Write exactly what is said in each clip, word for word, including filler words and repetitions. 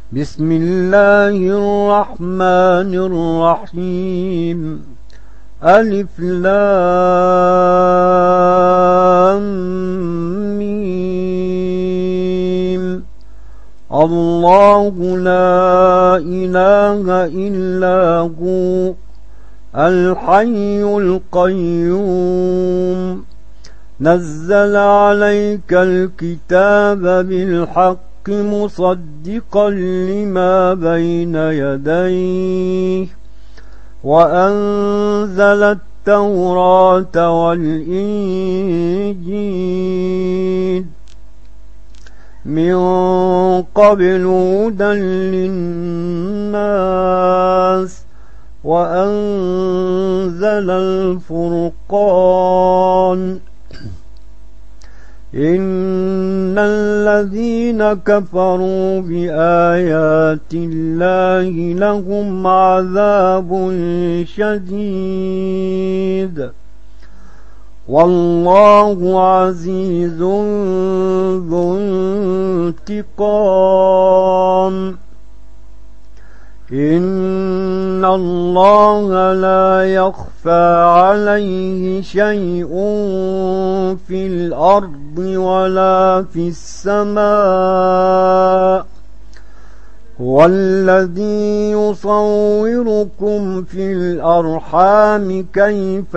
بسم الله الرحمن الرحيم. ألف لام ميم. الله لا إله إلا هو الحي القيوم. نزل عليك الكتاب بالحق مصدقا لما بين يديه وأنزل التوراة والإنجيل من قبل هدى للناس وأنزل الفرقان. إن الذين كفروا بآيات الله لهم عذاب شديد والله عزيز ذو انتقام. إن الله لا يخفى عليه شيء في الأرض ولا في السماء. هو الذي يصوركم في الأرحام كيف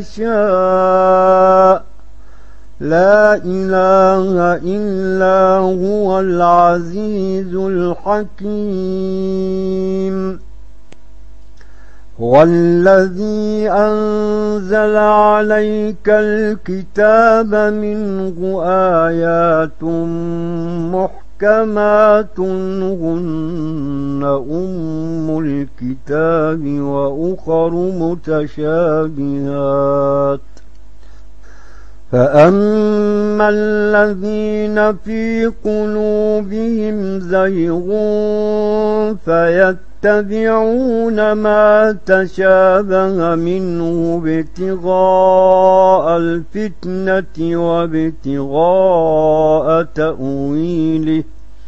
يشاء. لا إله إلا هو العزيز الحكيم. هو الذي أنزل عليك الكتاب منه آيات محكمات هن أم الكتاب وأخر متشابهات. فأما الذين في قلوبهم زيغ فيتبعون ما تشابه منه ابتغاء الفتنة وابتغاء تأويله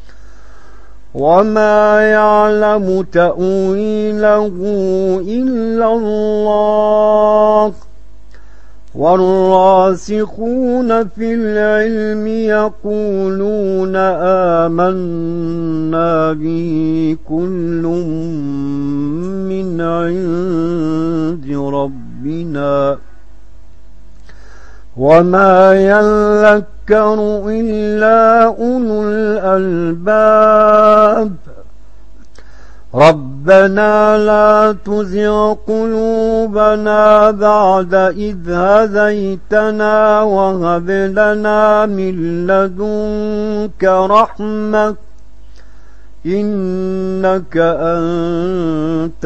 وما يعلم تأويله إلا الله. والراسخون في العلم يقولون آمنا به كل من عند ربنا وما يذكر إلا أولو الألباب. ربنا لا تزغ قلوبنا بعد إذ هديتنا وهب لنا من لدنك رحمة إنك أنت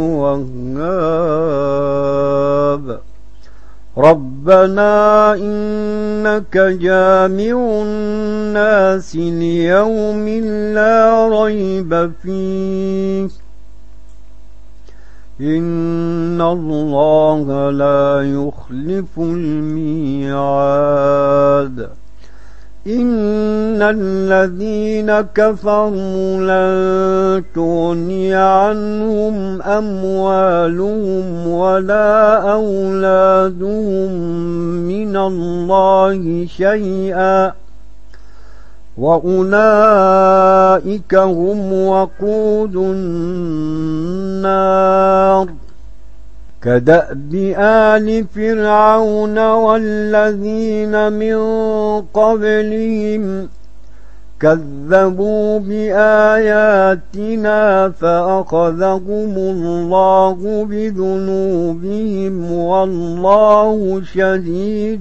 الوهاب. ربنا إنك جامع الناس ليوم لا ريب فيه إن الله لا يخلف الميعاد. إن الذين كفروا لن تغني عنهم أموالهم ولا أولادهم من الله شيئا وأولئك هم وقود النار. كدأب آل فرعون والذين من قبلهم كذبوا بآياتنا فأخذهم الله بذنوبهم والله شديد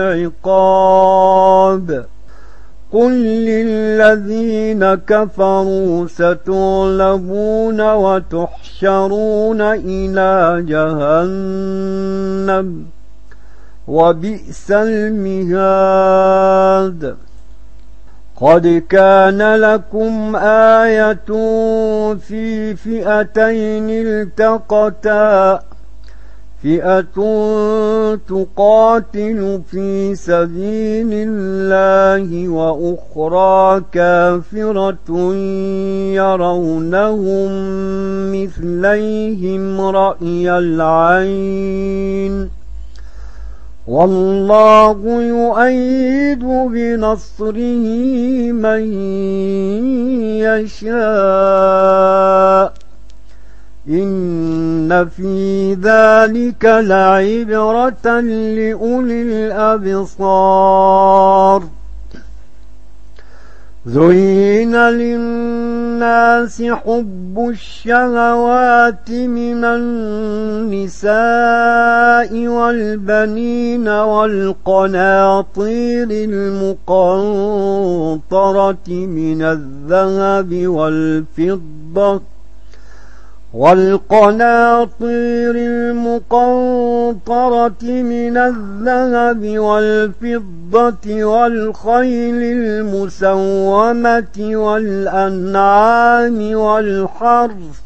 العقاب. قل للذين كفروا ستغلبون وتحشرون إلى جهنم وبئس المهاد. قد كان لكم آية في فئتين التقتا فئة تقاتل في سبيل الله وأخرى كافرة يرونهم مثليهم رأي العين والله يؤيد بنصره من يشاء إن في ذلك لعبرة لأولي الأبصار زين للناس حب الشهوات من النساء والبنين والقناطير المقنطرة من الذهب والفضة والقناطير المقنطرة من الذهب والفضة والخيل المسومة والأنعام والحرث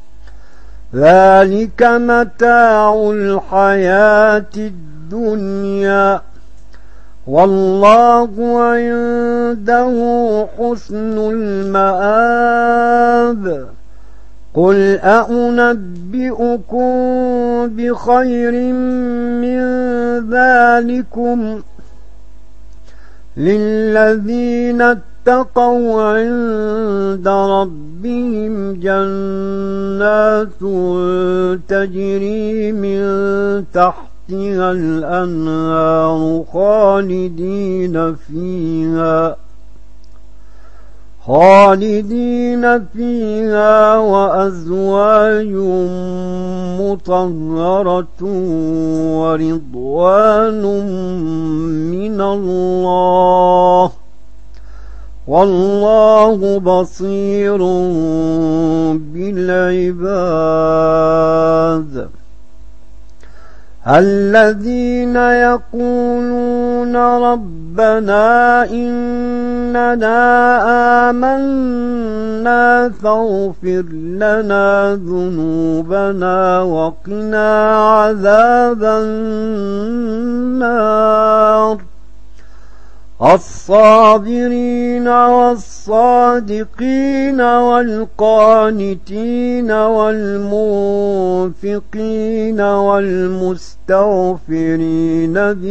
ذلك متاع الحياة الدنيا والله عنده حسن المآب قل أأنبئكم بخير من ذلكم للذين اتقوا عند ربهم جنات تجري من تحتها الأنهار خالدين فيها خالدين فيها وأزواج مطهرة ورضوان من الله والله بصير بالعباد الذين يقولون ربنا إننا آمنا فاغفر لنا ذنوبنا وقنا عذاب النار الصابرين والصادقين والقانتين والمنفقين والمستغفرين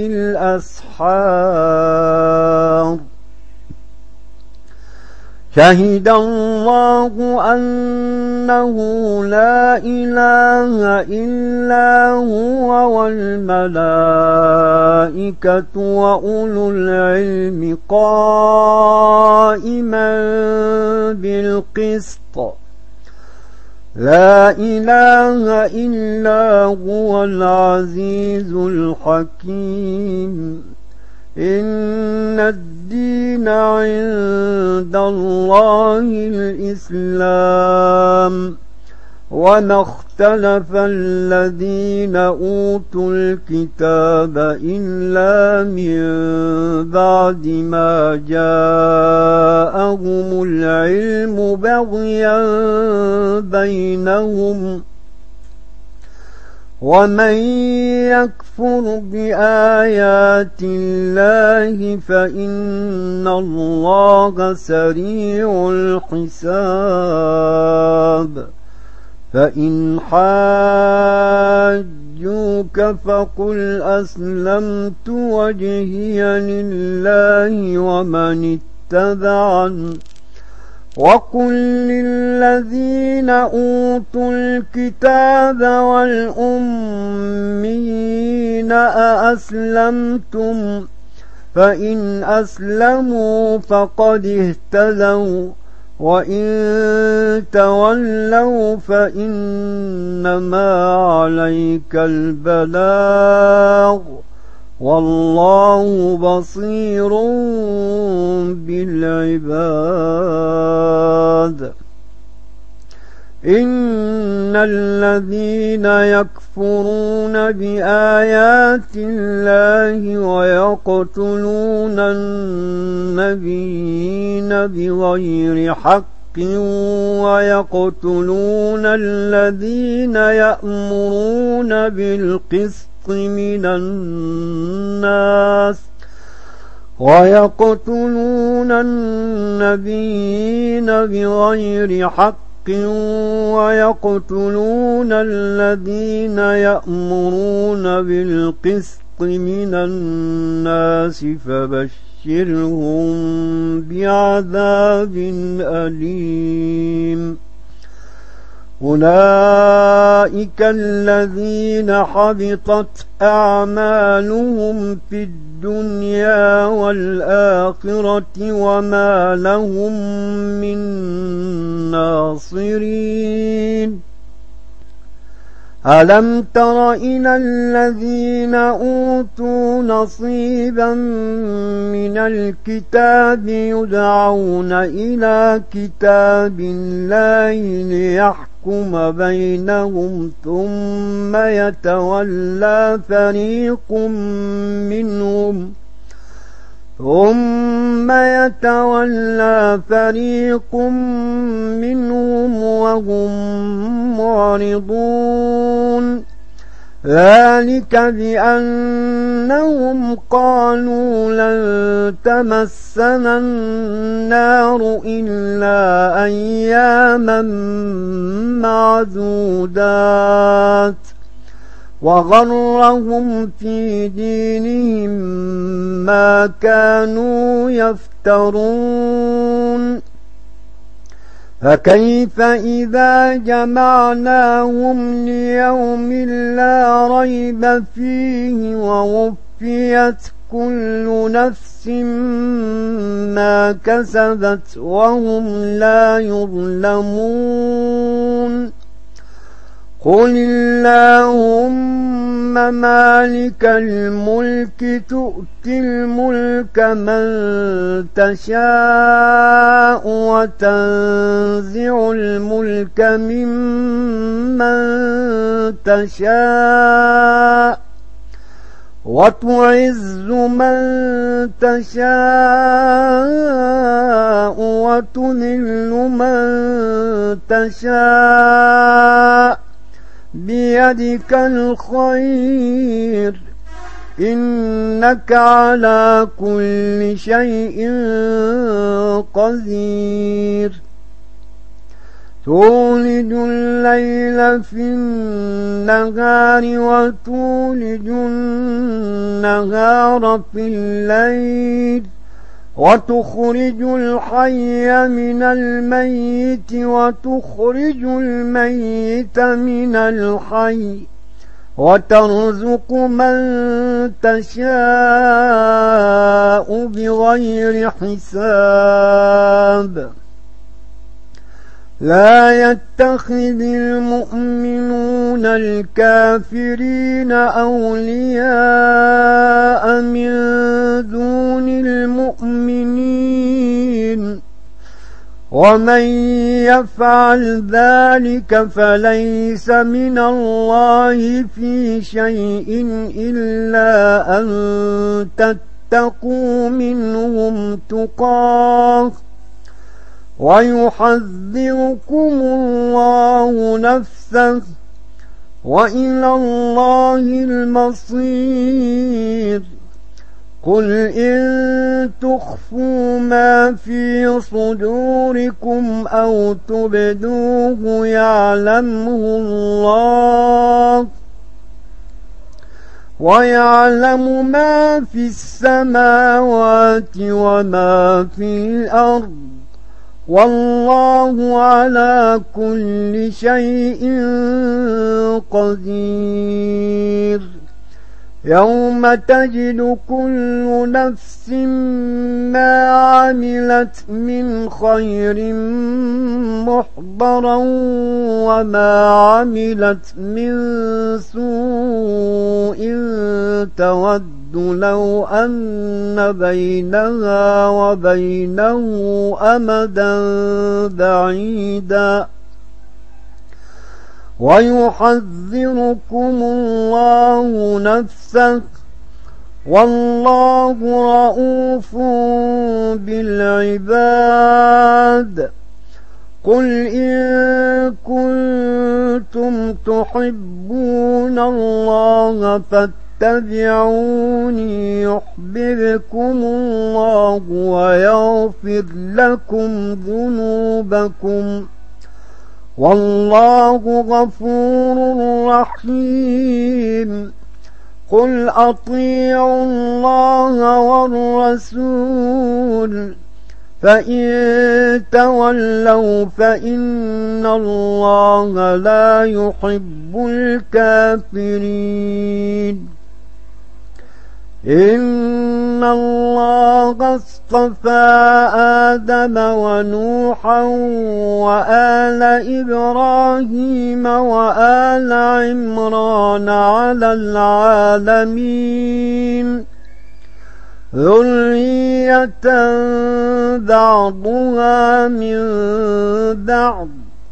بالأسحار شهد الله أنه لا إله إلا هو والملائكة وأولو العلم قائما بالقسط لا إله إلا هو العزيز الحكيم إن الدين عند الله الإسلام وما اختلف الذين أوتوا الكتاب إلا من بعد ما جاءهم العلم بغيا بينهم ومن يكفر بآيات الله فإن الله سريع الحساب فإن حاجوك فقل أسلمت وجهي لله ومن اتبعني وقل للذين أوتوا الكتاب والأميين أأسلمتم فإن أسلموا فقد اهتدوا وإن تولوا فإنما عليك البلاغ والله بصير بالعباد إن الذين يكفرون بآيات الله ويقتلون النبيين بغير حق ويقتلون الذين يأمرون بالقسط من الناس ويقتلون النبيين بغير حق ويقتلون الذين يأمرون بالقسط من الناس فبشرهم بعذاب أليم. أولئك الذين حبطت أعمالهم في الدنيا والآخرة وما لهم من ناصرين. ألم تر إلى الذين أوتوا نصيبا من الكتاب يدعون إلى كتاب الله ليحكم بينهم ثم يتولى فريق منهم ثم يتولى فريق منهم وهم معرضون. ذلك بأنهم قالوا لن تمسنا النار إلا أياما معدودات وغرهم في دينهم ما كانوا يفترون. فكيف إذا جمعناهم ليوم لا ريب فيه ووفيت كل نفس ما كسبت وهم لا يظلمون. قل اللهم مالك الملك تؤتي الملك من تشاء وتنزع الملك ممن تشاء وتعز من تشاء وتذل من تشاء بيدك الخير إنك على كل شيء قدير. تولج الليل في النهار وتولج النهار في الليل وتخرج الحي من الميت وتخرج الميت من الحي وترزق من تشاء بغير حساب. لا يتخذ المؤمنون الكافرين أولياء من دون المؤمنين ومن يفعل ذلك فليس من الله في شيء إلا أن تتقوا منهم تقاه ويحذركم الله نفسه وإلى الله المصير. قل إن تخفوا ما في صدوركم أو تبدوه يعلمه الله ويعلم ما في السماوات وما في الأرض والله على كل شيء قدير. يوم تجد كل نفس ما عملت من خير محضرا وما عملت من سوء تود لو أن بينها وبينه أمدا بعيدا ويحذركم الله نفسه والله رءوف بالعباد. قل إن كنتم تحبون الله فاتبعوني يحببكم الله ويغفر لكم ذنوبكم والله غفور رحيم. قل أطيعوا الله والرسول فإن تولوا فإن الله لا يحب الكافرين. إن الله اصطفى آدم ونوحا وآل إبراهيم وآل عمران على العالمين ذرية بعضها من بعض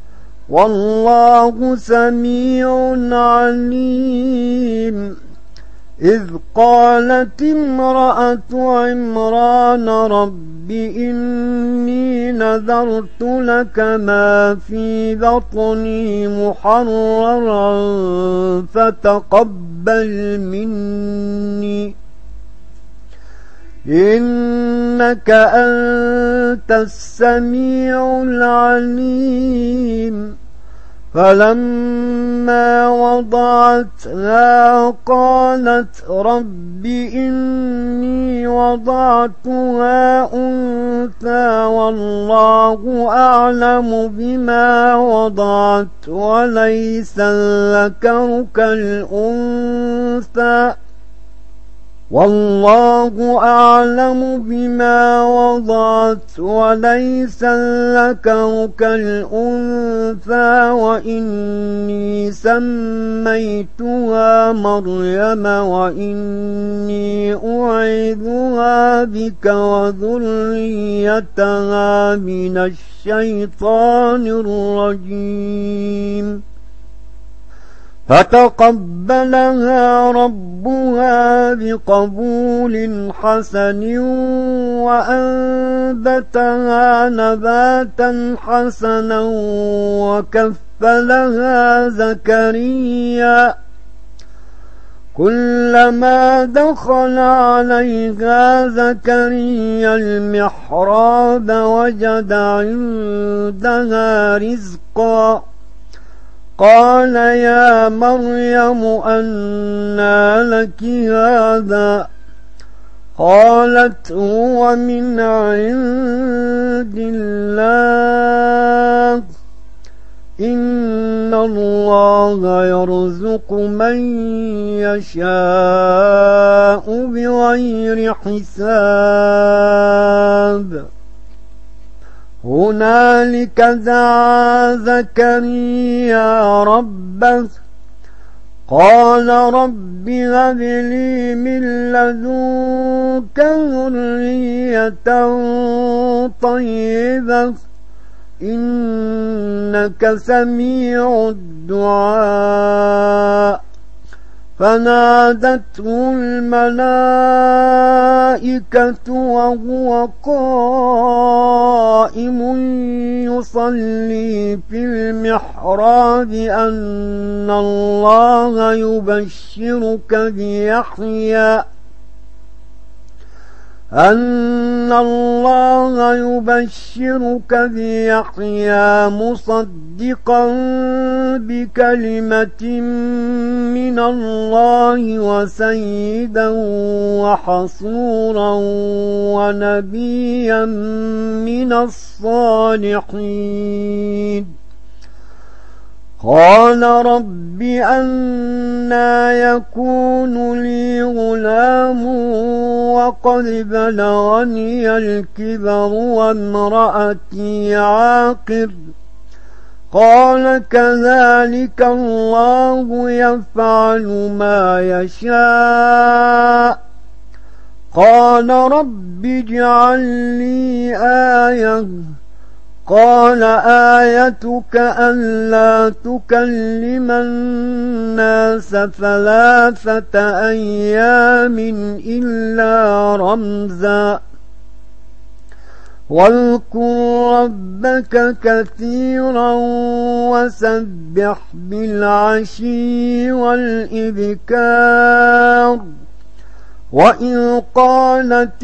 والله سميع عليم. إذ قالت امرأة عمران رب إني نذرت لك ما في بطني محررا فتقبل مني إنك أنت السميع العليم. فلما وضعتها قالت رب إني وضعتها أنثى والله أعلم بما وضعت وليس الذكر كالأنثى والله أعلم بما وضعت وليس الذكر كالأنثى وإني سميتها مريم وإني أعيذها بك وذريتها من الشيطان الرجيم. فتقبلها ربها بقبول حسن وأنبتها نباتا حسنا وكفلها زكريا كلما دخل عليها زكريا المحراب وجد عندها رزقا قال يا مريم أنى لك هذا قالت هو من عند الله إن الله يرزق من يشاء بغير حساب. هنالك دعا زكريا ربه قال رب هب لي من لدنك ذرية طيبة إنك سميع الدعاء. فنادته الملائكة وهو قائم يصلي في المحراب أن الله يبشرك بيحيى أن الله يبشرك بيحيى مصدقا بكلمة من الله وسيدا وحصورا ونبيا من الصالحين. قال رب أنى يكون لي غلام وقد بلغني الكبر وامرأتي عاقر قال كذلك الله يفعل ما يشاء. قال رب اجعل لي آية قال آيتك ألا تكلم الناس ثلاثة أيام إلا رمزا واذكر ربك كثيرا وسبح بالعشي والإبكار وإذ قالت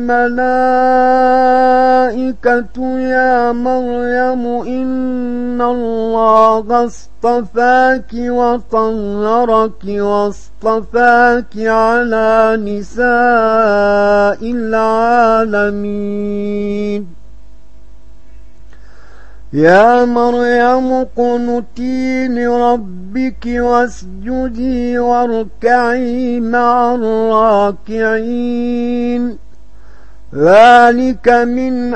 الملائكة يا مريم إن الله اصطفاك وطهرك واصطفاك على نساء العالمين يا مريم اقنتي لربك واسجدي واركعي مع الراكعين ذلك من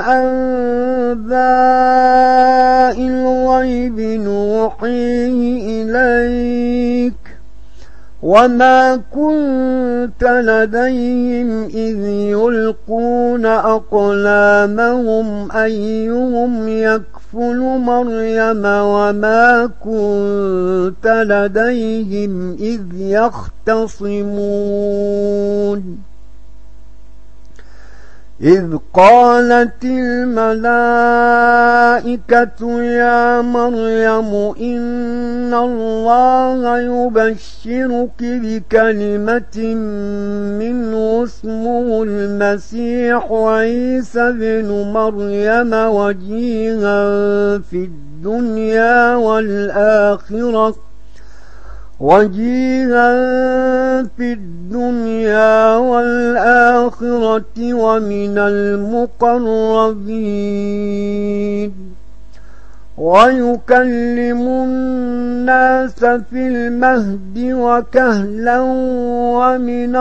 أنباء الغيب نوحيه إليك وما كنت لديهم إذ يلقون أقلامهم أيهم يكفل مريم وما كنت لديهم إذ يختصمون إذ قالت الملائكة يا مريم إن الله يبشرك بكلمة منه اسمه المسيح عيسى بن مريم وجيها في الدنيا والآخرة وجيها في الدنيا والآخرة ومن المقربين ويكلم الناس في المهد وكهلا ومن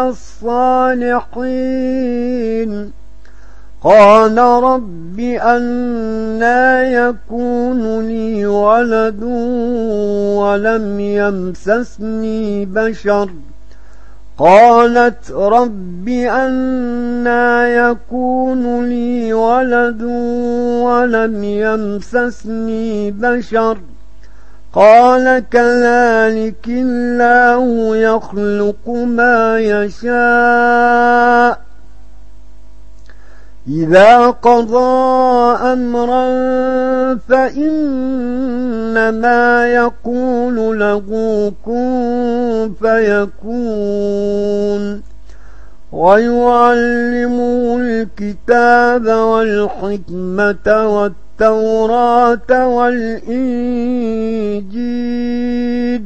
الصالحين قال رب أنى يكون لي ولد ولم يمسسني بشر قالت رب أنى يكون لي ولد ولم يمسسني بشر قال كذلك الله يخلق ما يشاء إذا قضى أمرا فإنما يقول له كن فيكون ويعلمه الكتاب والحكمة والتوراة والإنجيل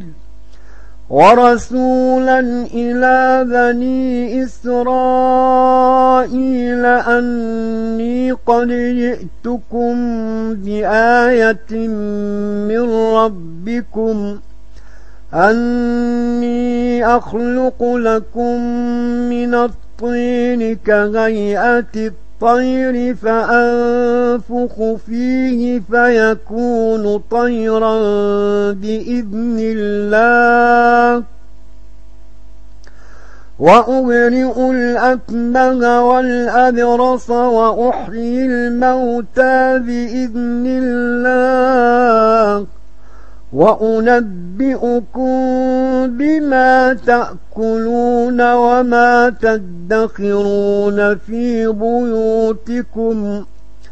ورسولا إلى بني إسرائيل أني قد جئتكم بآية من ربكم أني أخلق لكم من الطين كهيئة الطير فأنفخ فيه فيكون طيرا بإذن الله وأبرئ الأكمه والأبرص وأحيي الموتى بإذن الله وأنبئكم بما تأكلون وما تدخرون في بيوتكم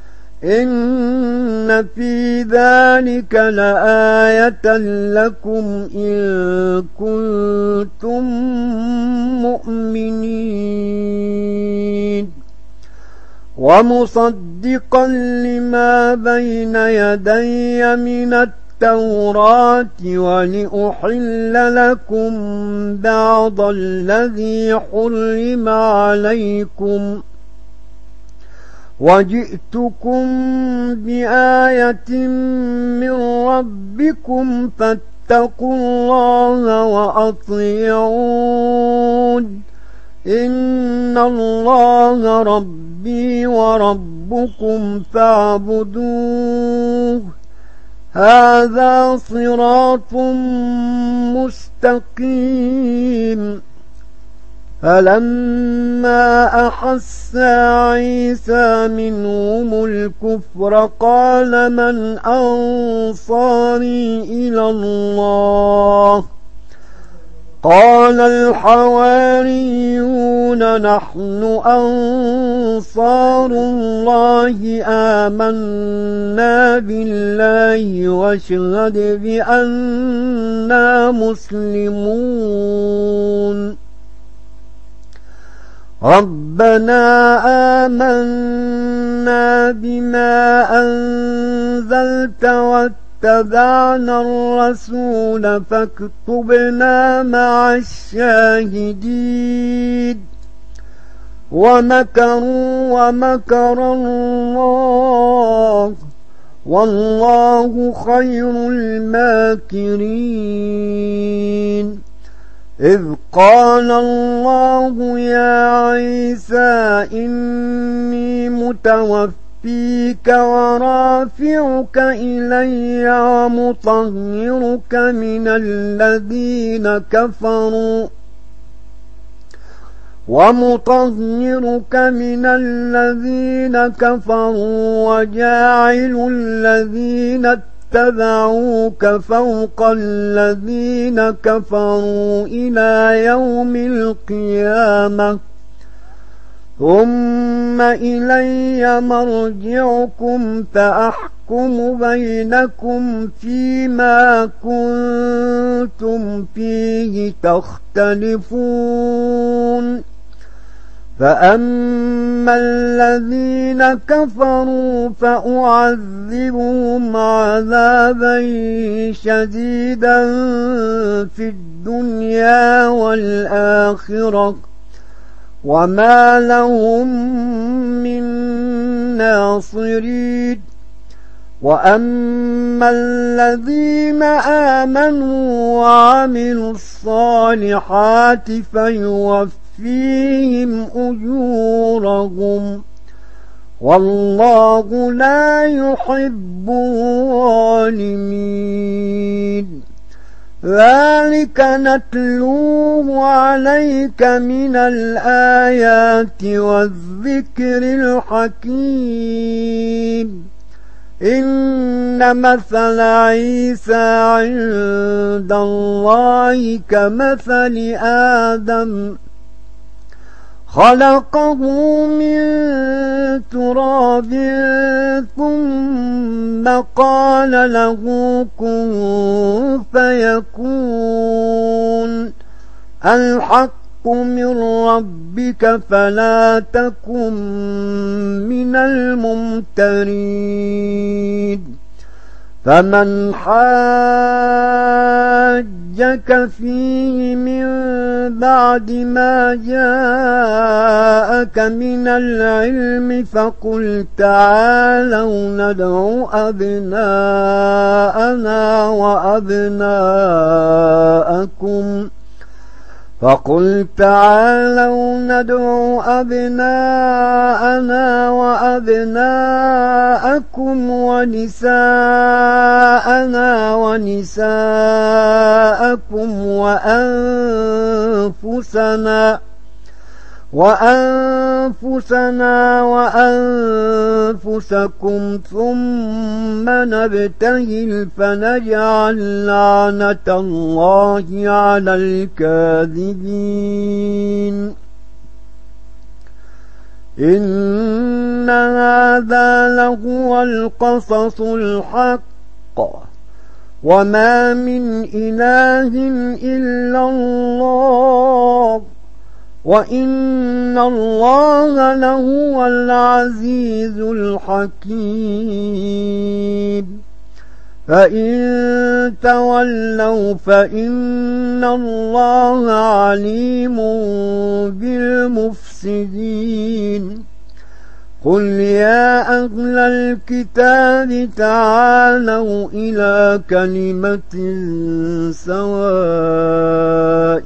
إن في ذلك لآية لكم إن كنتم مؤمنين ومصدقا لما بين يدي من التوراة ولأحل لكم بعض الذي حرم عليكم وجئتكم بآية من ربكم فاتقوا الله وأطيعون إن الله ربي وربكم فاعبدوه هذا صراط مستقيم فلما أحس عيسى منهم الكفر قال من أنصاري إلى الله قال قال الحواريون نحن أنصار الله آمنا بالله واشهد بأننا مسلمون ربنا آمنا بما أنزلت واتبعنا الرسول فاكتبنا مع الشاهدين ومكروا ومكر الله والله خير الماكرين إذ قال الله يا عيسى إني متوفيك ورافعك إلي ومطهرك من الذين كفروا ومطهرك من الذين كفروا وجاعل الذين اتبعوك فوق الذين كفروا إلى يوم القيامة ثم إلي مرجعكم فأحكم بينكم فيما كنتم فيه تختلفون فأما الذين كفروا فأعذبهم عذابا شديدا في الدنيا والآخرة وما لهم من ناصرين وأما الذين آمنوا وعملوا الصالحات فيوفيهم أجورهم والله لا يحب الظالمين ذلك نتلوه عليك من الآيات والذكر الحكيم إن مثل عيسى عند الله كمثل آدم خلقه من تراب ثم قال له كن فيكون الحق من ربك فلا تكن من الممترين فمن حاجك فيه من بعد ما جاءك من العلم فقل تعالوا ندعو أبناءنا وأبناءكم فقل تعالوا ندعو أبناءنا وأبناءكم ونساءنا ونساءكم وأنفسنا وأنفسنا وأنفسكم ثم نبتهل فنجعل لعنة الله على الكاذبين إن هذا لهو القصص الحق وما من إله إلا الله وإن الله لهو العزيز الحكيم فإن تولوا فإن الله عليم بالمفسدين قل يا أهل الكتاب تعالوا إلى كلمة سواء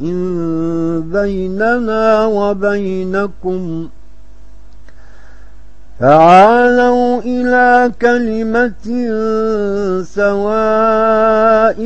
بيننا وبينكم تعالوا إلى كلمة سواء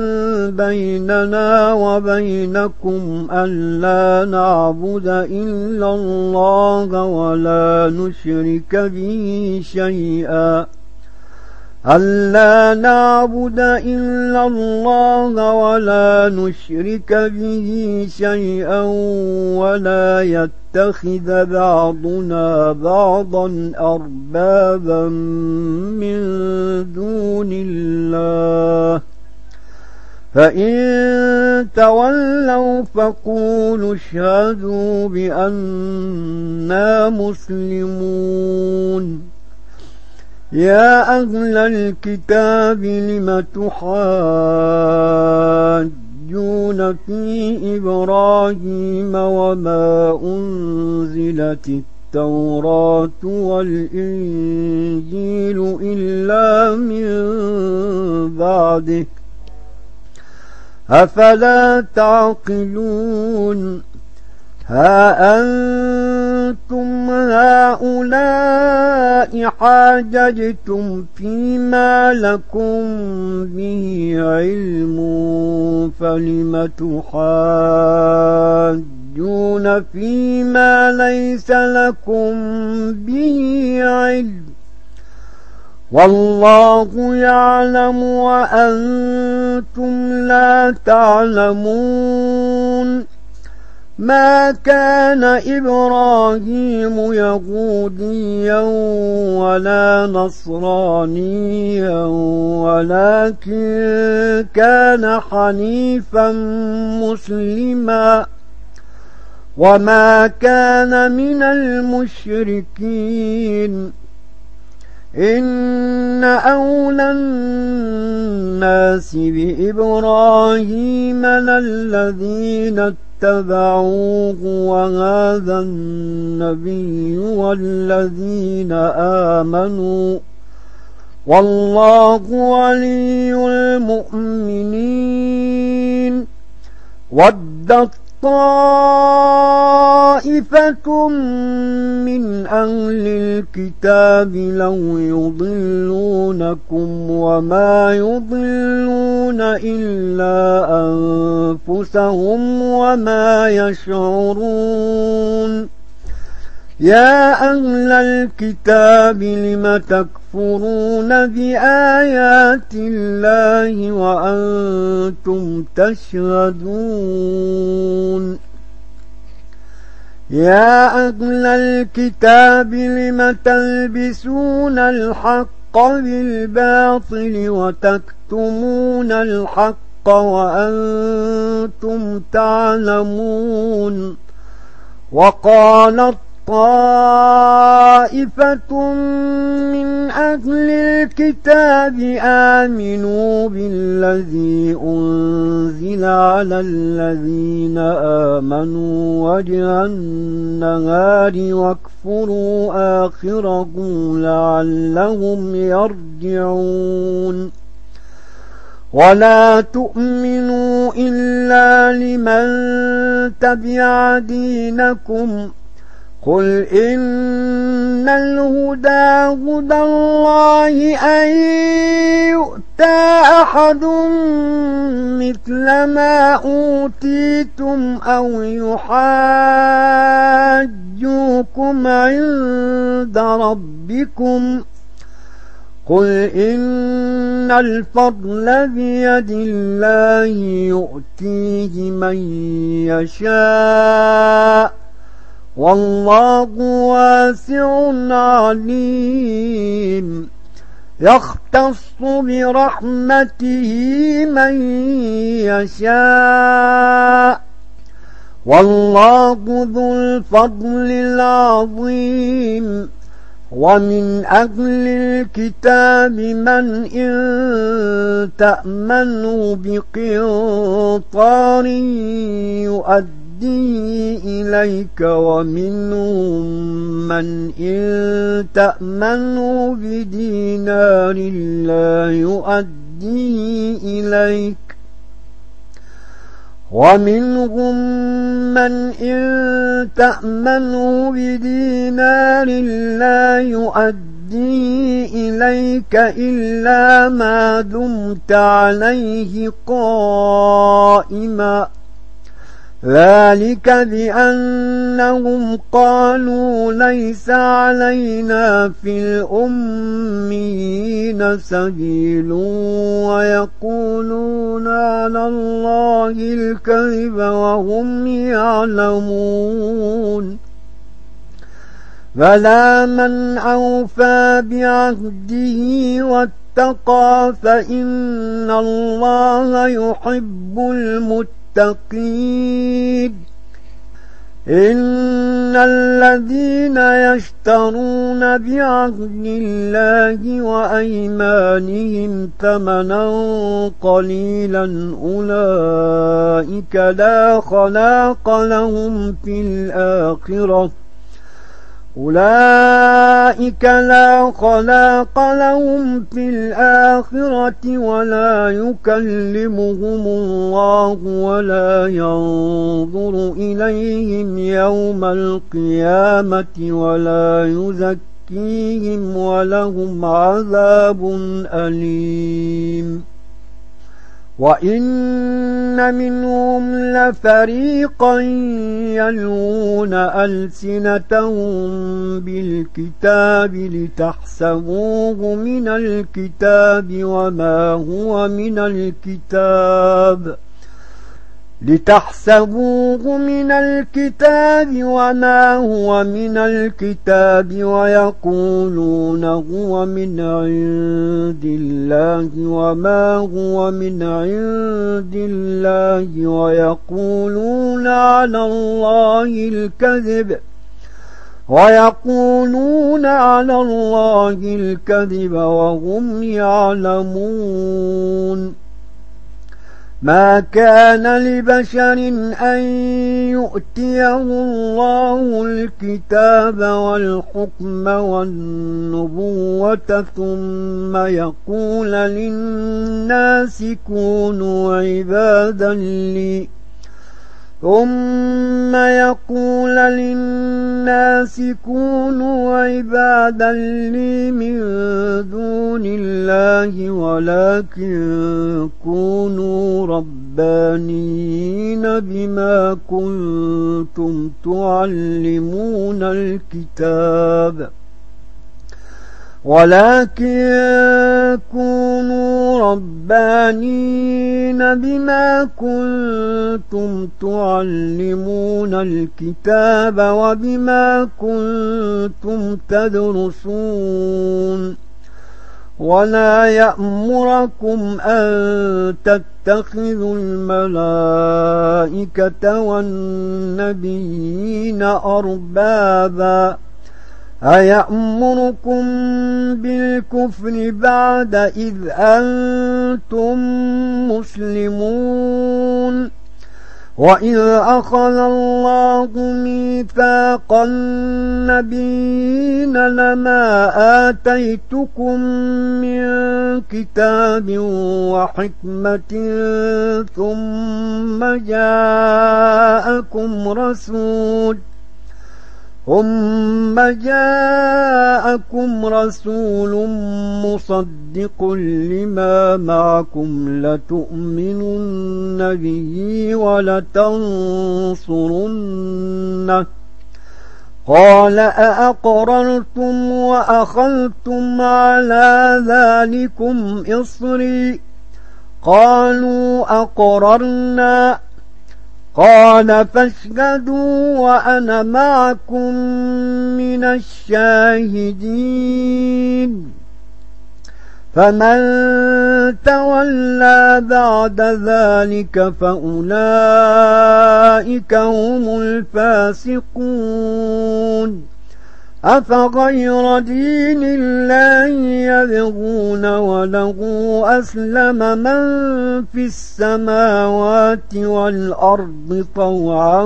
بيننا وبينكم ألا نعبد إلا الله ولا نشرك به شيئا ألا نعبد إلا الله ولا نشرك به شيئا ولا يتخذ بعضنا بعضا أربابا من دون الله فإن تولوا فقولوا اشهدوا بأننا مسلمون. يا أهل الكتاب لم تحاجون في إبراهيم وما أنزلت التوراة والإنجيل إلا من بعده أفلا تعقلون. ها أنتم هؤلاء حاججتم فيما لكم به علم فلم تحاجون فيما ليس لكم به علم والله يعلم وأنتم لا تعلمون. ما كان إبراهيم يهوديا ولا نصرانيا ولكن كان حنيفا مسلما وما كان من المشركين. إن أولى الناس بإبراهيم للذين اتبعوه وهذا النبي والذين آمنوا والله ولي المؤمنين. ودت طائفة من أهل الكتاب لو يضلونكم وما يضلون إلا أنفسهم وما يشعرون. يا أهل الكتاب لم تكفرون بآيات الله وأنتم تشهدون. يا أهل الكتاب لم تلبسون الحق بالباطل وتكتمون الحق وأنتم تعلمون. وقالت طائفة من أهل الكتاب آمنوا بالذي أنزل على الذين آمنوا وجه النهار واكفروا آخره لعلهم يرجعون. ولا تؤمنوا إلا لمن تبع دينكم قل إن الهدى هدى الله أن يؤتى أحد مثل ما أوتيتم أو يحاجوكم عند ربكم قل إن الفضل بيد الله يؤتيه من يشاء والله واسع عليم. يختص برحمته من يشاء والله ذو الفضل العظيم. ومن أهل الكتاب من إن تأمنوا بقنطار يؤدي إليك ومنهم من إن تأمنوا بدينار لا يؤدي إليك ومنهم من إن تأمنه بدينار لا يؤدي إليك إلا ما دمت عليه قائما ذلك بأنهم قالوا ليس علينا في الأميين سبيل ويقولون على الله الكذب وهم يعلمون بلى من أوفى بعهده واتقى فإن الله يحب المتقين المتقين إن الذين يشترون بعهد الله وأيمانهم ثمنا قليلا أولئك لا خلاق لهم في الآخرة أولئك لا خلاق لهم في الآخرة ولا يكلمهم الله ولا ينظر إليهم يوم القيامة ولا يزكيهم ولهم عذاب أليم وإن منهم لفريقا يلوون ألسنتهم بالكتاب لتحسبوه من الكتاب وما هو من الكتاب لتحسبوه من الكتاب وما هو من الكتاب ويقولون هو من عند الله وما هو من عند الله ويقولون على الله الكذب ويقولون على الله الكذب وهم يعلمون ما كان لبشر أن يؤتيه الله الكتاب والحكم والنبوة ثم يقول للناس كونوا عبادا لي ثم يقول للناس كونوا عبادا لي من دون الله ولكن كونوا ربانيين بما كنتم تعلمون الكتاب ولكن كونوا ربانين بما كنتم تعلمون الكتاب وبما كنتم تدرسون ولا يأمركم أن تتخذوا الملائكة والنبيين أربابا أيأمركم بالكفر بعد إذ أنتم مسلمون وإذ أخذ الله ميثاق النبيين لما آتيتكم من كتاب وحكمة ثم جاءكم رسول ثم جاءكم رسول مصدق لما معكم لتؤمنن به ولتنصرنه قال أأقررتم وأخذتم على ذلكم إصري قالوا أقررنا قال فاشهدوا وأنا معكم من الشاهدين فمن تولى بعد ذلك فأولئك هم الفاسقون أفغير دين الله يبغون وله أسلم من في السماوات والأرض طوعا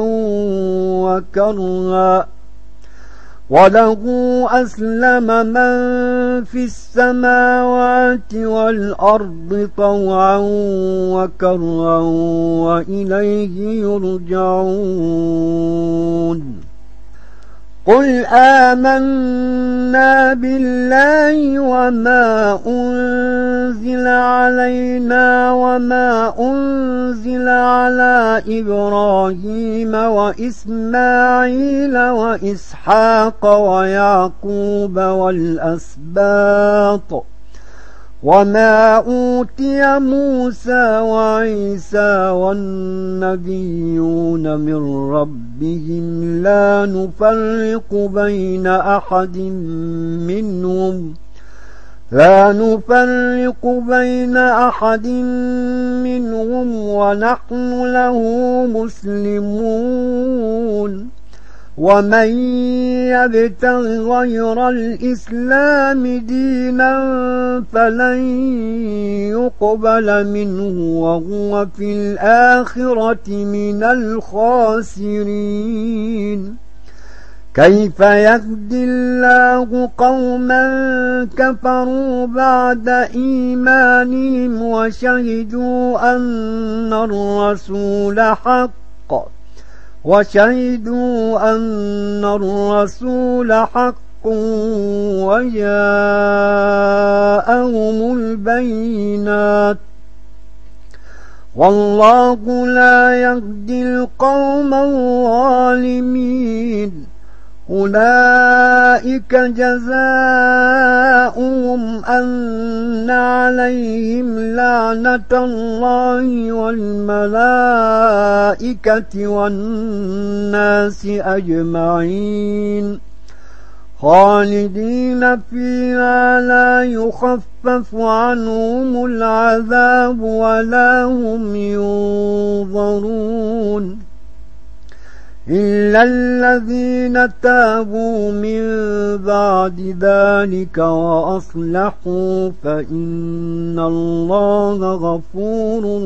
وكرها وله أسلم من في السماوات والأرض طوعا وكرها وإليه يرجعون قل آمنا بالله وما أنزل علينا وما أنزل على إبراهيم وإسماعيل وإسحاق ويعقوب والأسباط وما أوتي موسى وعيسى والنبيون من ربهم لا نفرق بين أحد منهم لا نفرق بين أحد منهم ونحن له مسلمون ومن يبتغ غير الإسلام دينا فلن يقبل منه وهو في الآخرة من الخاسرين كيف يهدي الله قوما كفروا بعد إيمانهم وشهدوا أن الرسول حق وشهدوا أن الرسول حق وجاءهم البينات والله لا يهدي القوم الظالمين أولئك جزاؤهم أن عليهم لعنة الله والملائكة والناس أجمعين خالدين فيها لا يخفف عنهم العذاب ولا هم ينظرون إلا الذين تابوا من بعد ذلك وأصلحوا فإن الله غفور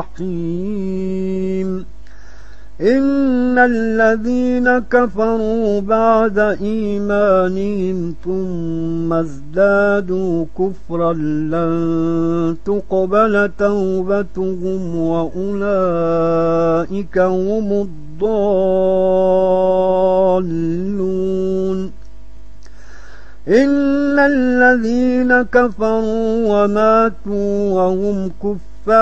رحيم إن الذين كفروا بعد إيمانهم ثم ازدادوا كفرا لن تقبل توبتهم وأولئك هم الضالون إن الذين كفروا وماتوا وهم كفار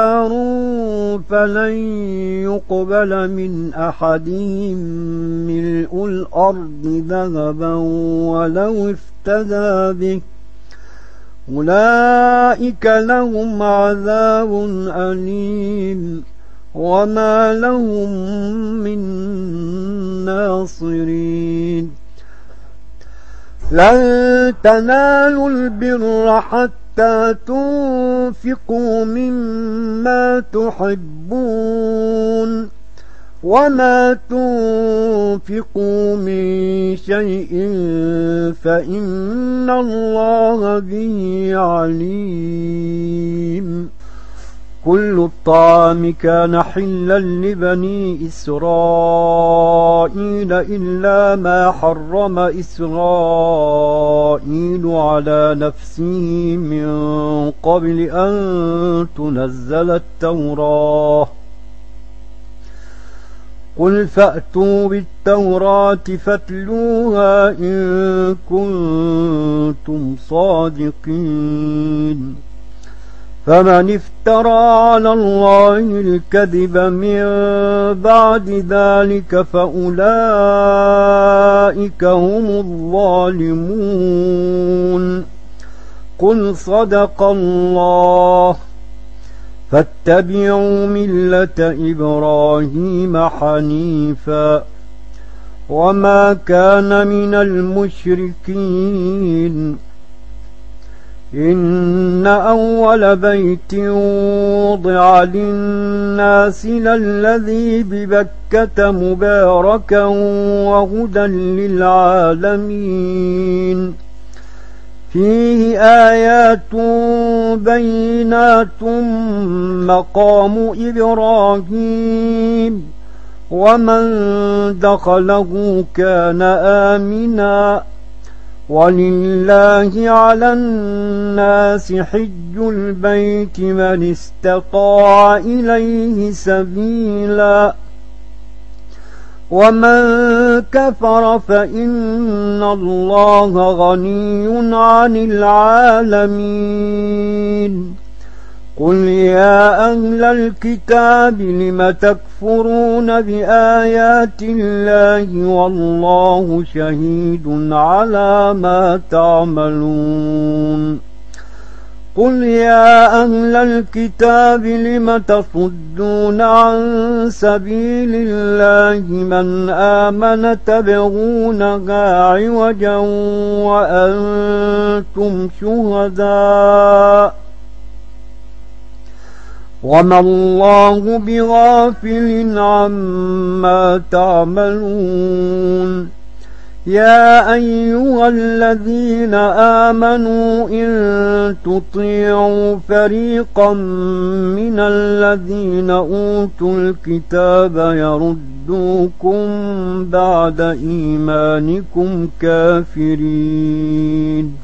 فلن يقبل من أحدهم ملء الأرض ذهبا ولو افتدى به أولئك لهم عذاب أليم وما لهم من ناصرين لن تنالوا البر حتى تنفقوا مما تحبون وما تنفقوا من شيء فإن الله به عليم كل الطعام كان حلا لبني إسرائيل إلا ما حرم إسرائيل على نفسه من قبل أن تنزل التوراة قل فأتوا بالتوراة فاتلوها إن كنتم صادقين فمن افترى على الله الكذب من بعد ذلك فأولئك هم الظالمون قل صدق الله فاتبعوا ملة إبراهيم حنيفا وما كان من المشركين إن أول بيت وضع للناس للذي ببكة مباركا وهدى للعالمين فيه آيات بينات مقام إبراهيم ومن دخله كان آمنا ولله على الناس حج البيت من استطاع إليه سبيلا ومن كفر فإن الله غني عن العالمين قل يا أهل الكتاب لم تكفرون بآيات الله والله شهيد على ما تعملون قل يا أهل الكتاب لم تصدون عن سبيل الله من آمن تبغونها عوجا وأنتم شهداء وما الله بغافل عما تعملون يا أيها الذين آمنوا إن تطيعوا فريقا من الذين أوتوا الكتاب يردوكم بعد إيمانكم كافرين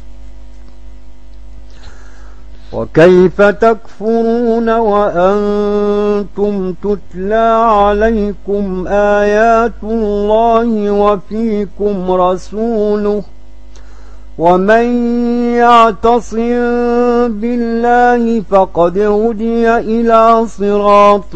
وكيف تكفرون وأنتم تتلى عليكم آيات الله وفيكم رسوله ومن يعتصم بالله فقد هدي إلى صراط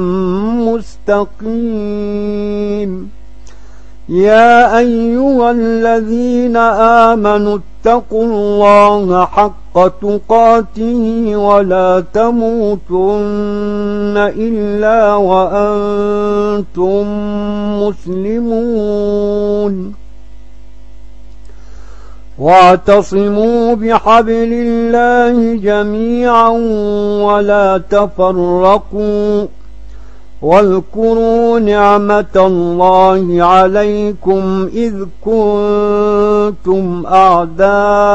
مستقيم يا أيها الذين آمنوا اتقوا الله حق تقاته ولا تموتن إلا وأنتم مسلمون واعتصموا بحبل الله جميعا ولا تفرقوا واذكروا نعمة الله عليكم إذ كنتم أعداء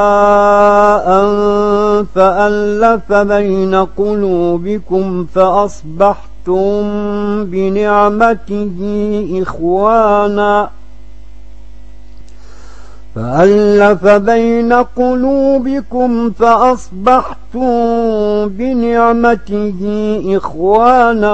فألف بين قلوبكم فأصبحتم بنعمته إخوانا فألف بين قلوبكم فأصبحتم بنعمته إخوانا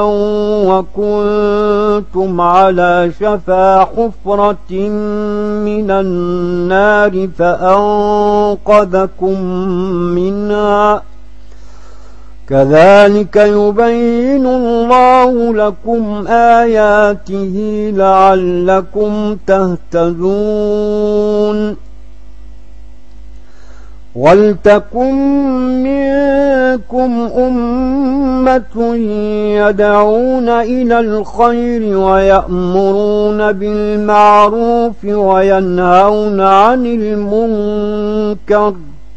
وكنتم على شفا حفرة من النار فأنقذكم منها كذلك يبين الله لكم آياته لعلكم تهتدون ولتكن منكم أمة يدعون إلى الخير ويأمرون بالمعروف وينهون عن المنكر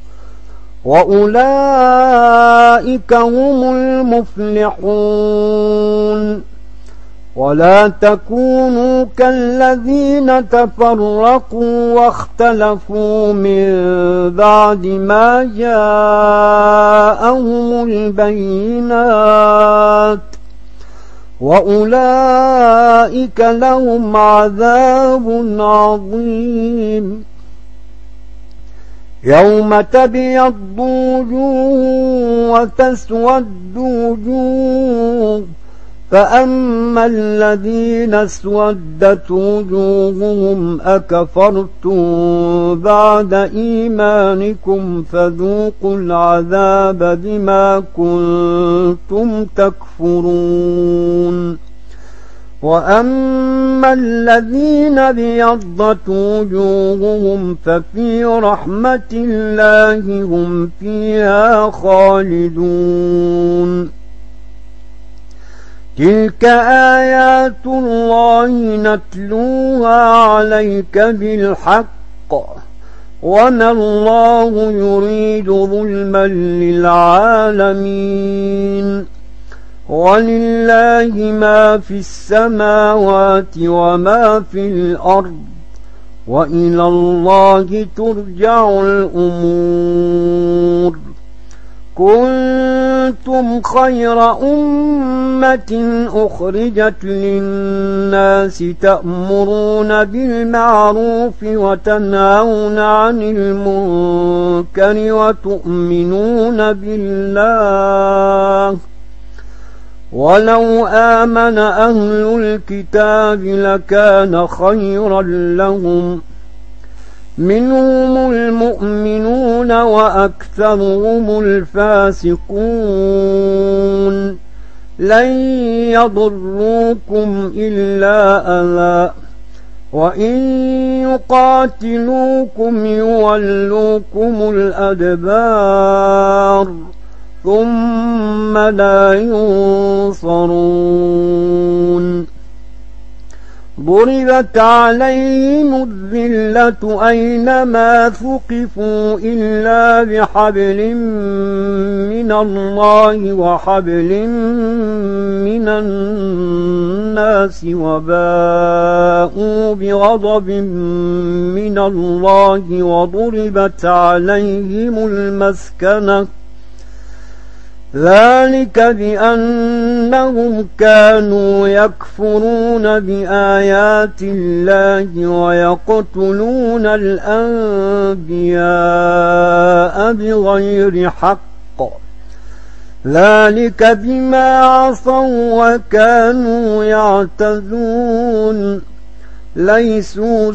وأولئك هم المفلحون ولا تكونوا كالذين تفرقوا واختلفوا من بعد ما جاءهم البينات وأولئك لهم عذاب عظيم يوم تبيض وجوه وتسود وجوه فأما الذين اسودت وجوههم أكفرتم بعد إيمانكم فذوقوا العذاب بما كنتم تكفرون وأما الذين ابيضت وجوههم ففي رحمة الله هم فيها خالدون تلك آيات الله نتلوها عليك بالحق وما الله يريد ظلما للعالمين ولله ما في السماوات وما في الأرض وإلى الله ترجع الأمور كنتم خير أمة أخرجت للناس تأمرون بالمعروف وتنهون عن المنكر وتؤمنون بالله ولو آمن أهل الكتاب لكان خيرا لهم منهم المؤمنون وأكثرهم الفاسقون لن يضروكم إلا أذى وإن يقاتلوكم يولوكم الأدبار ثم لا ينصرون ضربت عليهم الذلة أينما ثقفوا إلا بحبل من الله وحبل من الناس وباءوا بغضب من الله وضربت عليهم المسكنة ذلك بأنهم كانوا يكفرون بآيات الله ويقتلون الأنبياء بغير حق ذلك بما عصوا وكانوا يعتدون ليسوا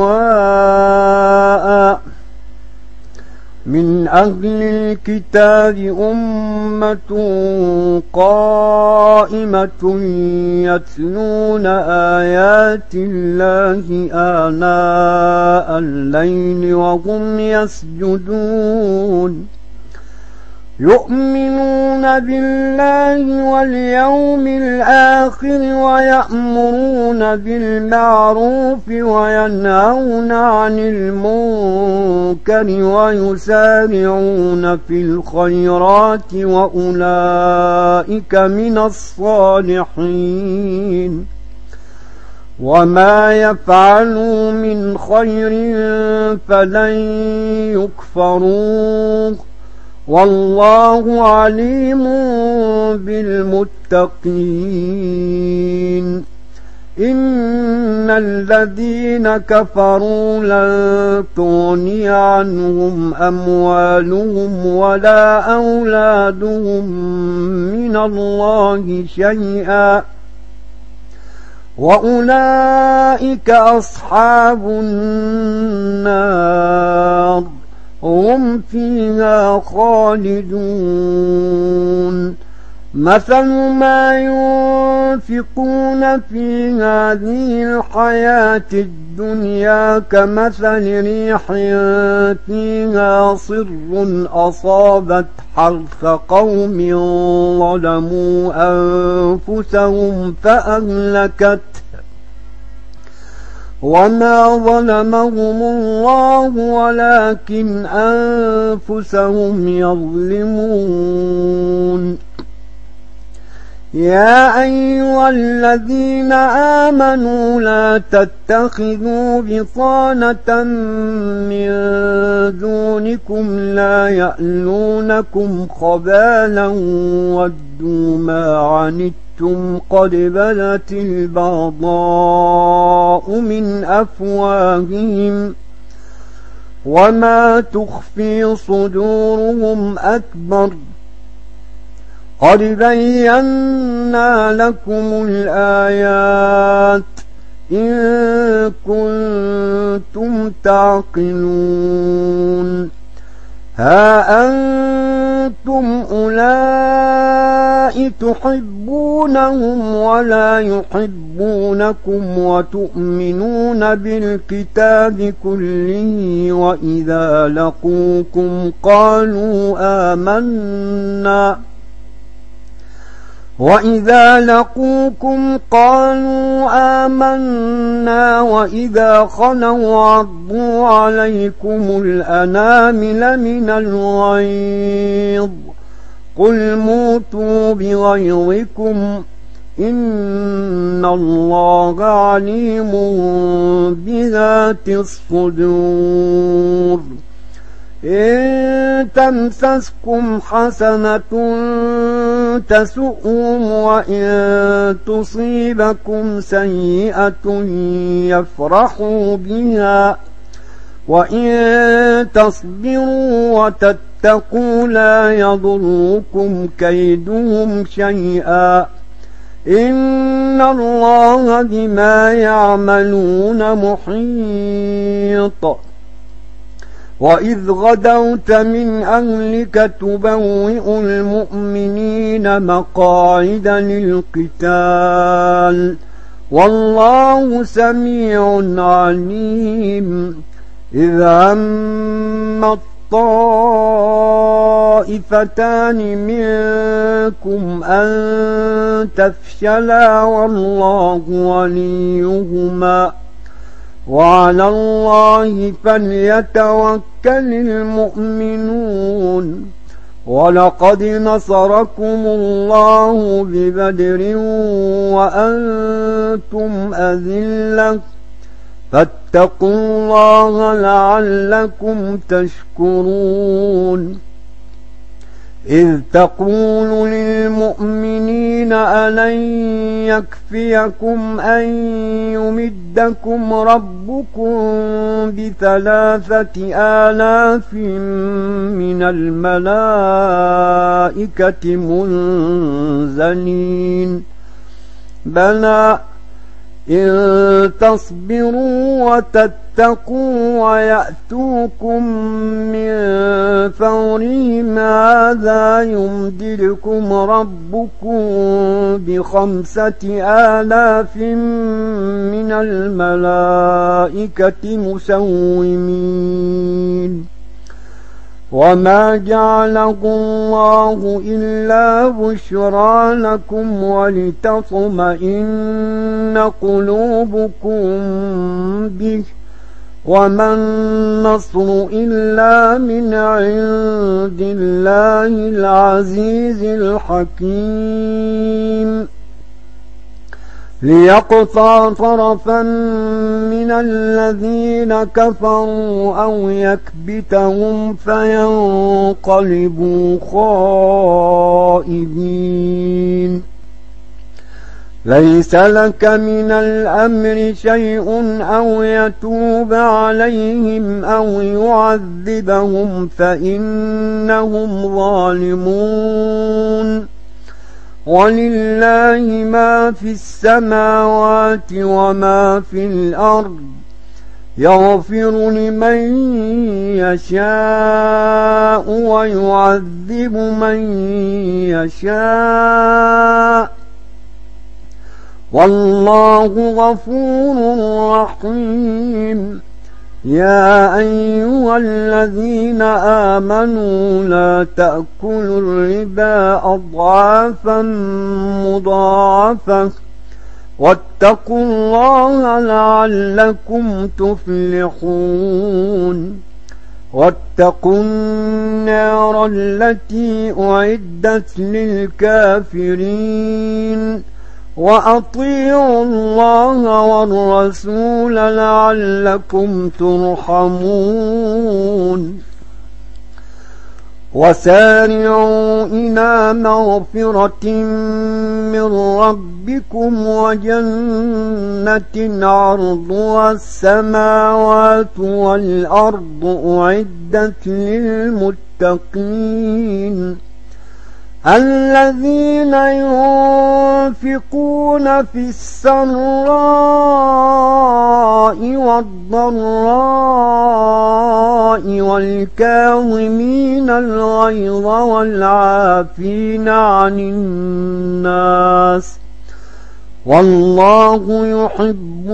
سواء من أهل الكتاب أمة قائمة يتلون آيات الله آناء الليل وهم يسجدون يؤمنون بالله واليوم الآخر ويأمرون بالمعروف وينهون عن المنكر ويسارعون في الخيرات وأولئك من الصالحين وما يفعلوا من خير فلن يكفروه والله عليم بالمتقين إن الذين كفروا لن تغني عنهم أموالهم ولا أولادهم من الله شيئا وأولئك أصحاب النار هم فيها خالدون مثل ما ينفقون في هذه الحياة الدنيا كمثل ريح فيها صر أصابت حرث قوم ظلموا أنفسهم فأهلكت وما ظلمهم الله ولكن أنفسهم يظلمون يا أيها الذين آمنوا لا تتخذوا بطانة من دونكم لا يألونكم خبالا ودوا ما عنتم قد بدت البغضاء من أفواههم وما تخفي صدورهم أكبر قد بينا لكم الآيات إن كنتم تعقلون ها أنتم أولئك تحبونهم ولا يحبونكم وتؤمنون بالكتاب كله وإذا لقوكم قالوا آمنا وإذا لقوكم قالوا آمنا وإذا خلوا عضوا عليكم الأنامل من الغيظ قل موتوا بغيظكم إن الله عليم بذات الصدور إن تمسسكم حسنة تسؤهم وإن تصيبكم سيئة يفرحوا بها وإن تصبروا وتتقوا لا يضركم كيدهم شيئا إن الله بما يعملون محيط وإذ غدوت من أهلك تبوئ المؤمنين مقاعد للقتال والله سميع عليم إذا هم الطائفتان منكم أن تفشلا والله وليهما وعلى الله فليتوكل المؤمنون ولقد نصركم الله ببدر وأنتم أذلة فاتقوا الله لعلكم تشكرون إذ تقول للمؤمنين ألن يكفيكم أن يمدكم ربكم بثلاثة آلاف من الملائكة منزلين بلى إن تصبروا وتتقوا ويأتوكم من فورهم هذا يمددكم ربكم بخمسة آلاف من الملائكة مسومين وما جعله الله إلا بشرى لكم ولتطمئن قلوبكم به وما النصر إلا من عند الله العزيز الحكيم ليقطع طرفا من الذين كفروا أو يكبتهم فينقلبوا خائبين ليس لك من الأمر شيء أو يتوب عليهم أو يعذبهم فإنهم ظالمون ولله ما في السماوات وما في الأرض يغفر لمن يشاء ويعذب من يشاء والله غفور رحيم يا أيها الذين آمنوا لا تأكلوا الربا أضعافا مضاعفة واتقوا الله لعلكم تفلحون واتقوا النار التي أعدت للكافرين وأطيعوا الله والرسول لعلكم ترحمون وسارعوا إلى مغفرة من ربكم وجنة عرضها السماوات والأرض أعدت للمتقين الذين ينفقون في السراء والضراء والكاظمين الغيظ والعافين عن الناس والله يحب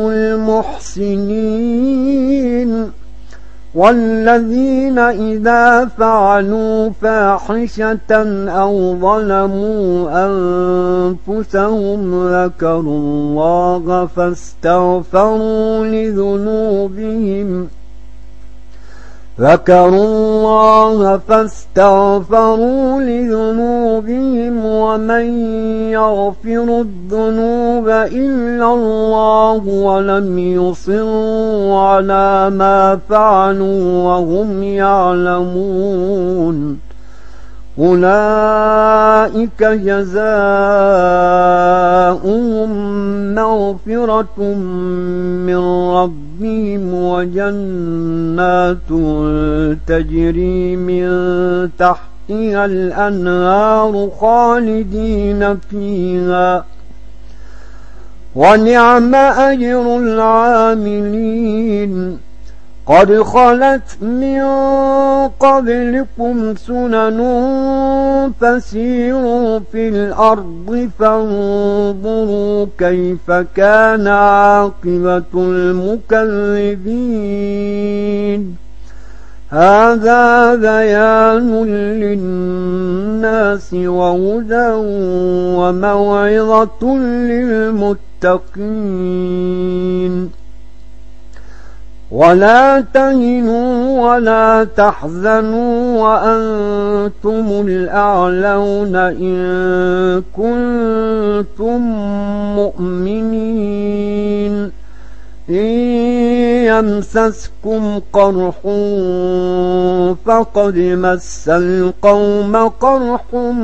المحسنين والذين إذا فعلوا فاحشة أو ظلموا أنفسهم ذكروا الله فاستغفروا لذنوبهم ذكروا الله فاستغفروا لذنوبهم ومن يغفر الذنوب إلا الله ولم يصروا على ما فعلوا وهم يعلمون أولئك جزاؤهم مغفرة من ربهم وجنات تجري من تحتها الأنهار خالدين فيها ونعم أجر العاملين قد خلت من قبلكم سنن فسيروا في الأرض فانظروا كيف كان عاقبة المكذبين هذا بيان للناس وهدى وموعظة للمتقين ولا تهنوا ولا تحزنوا وأنتم الأعلون إن كنتم مؤمنين إن يمسسكم قرح فقد مس القوم قرح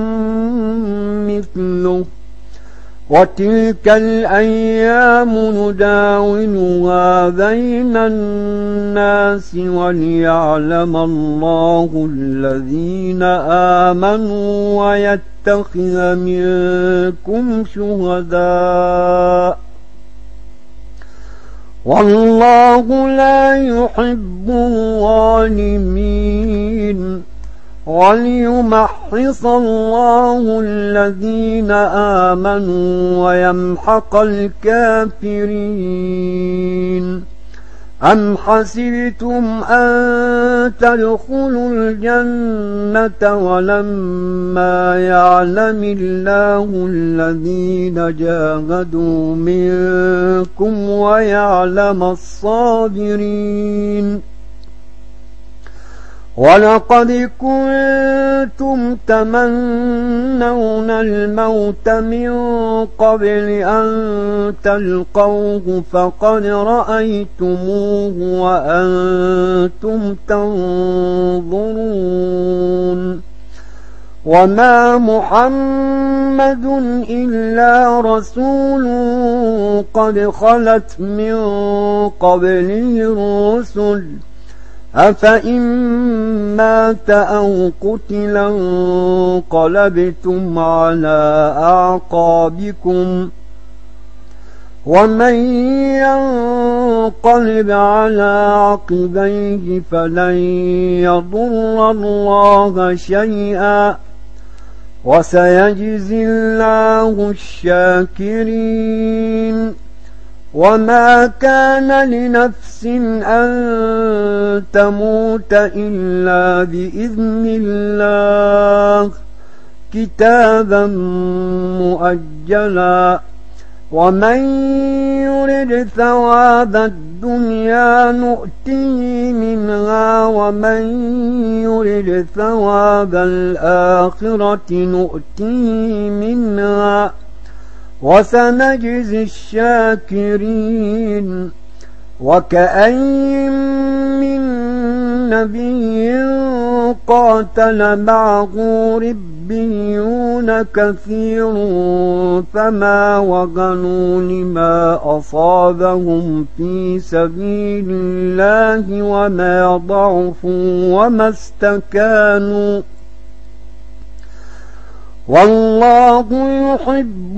مثله وتلك الأيام نداولها بين الناس وليعلم الله الذين آمنوا ويتخذ منكم شهداء والله لا يحب الظالمين وليمحص الله الذين آمنوا ويمحق الكافرين أم حسبتم أن تدخلوا الجنة ولما يعلم الله الذين جاهدوا منكم ويعلم الصابرين ولقد كنتم تمنون الموت من قبل أن تلقوه فقد رأيتموه وأنتم تنظرون وما محمد إلا رسول قد خلت من قبله الرسل أفإن مات أو قتل انقلبتم على أعقابكم ومن ينقلب على عقبيه فلن يضر الله شيئا وسيجزي الله الشاكرين وما كان لنفس أن تموت إلا بإذن الله كتابا مؤجلا ومن يرد ثواب الدنيا نؤتيه منها ومن يرد ثواب الآخرة نؤتيه منها وسنجزي الشاكرين وكأين من نبي قاتل معه ربيون كثير فما وهنوا لما أصابهم في سبيل الله وما ضعفوا وما استكانوا والله يحب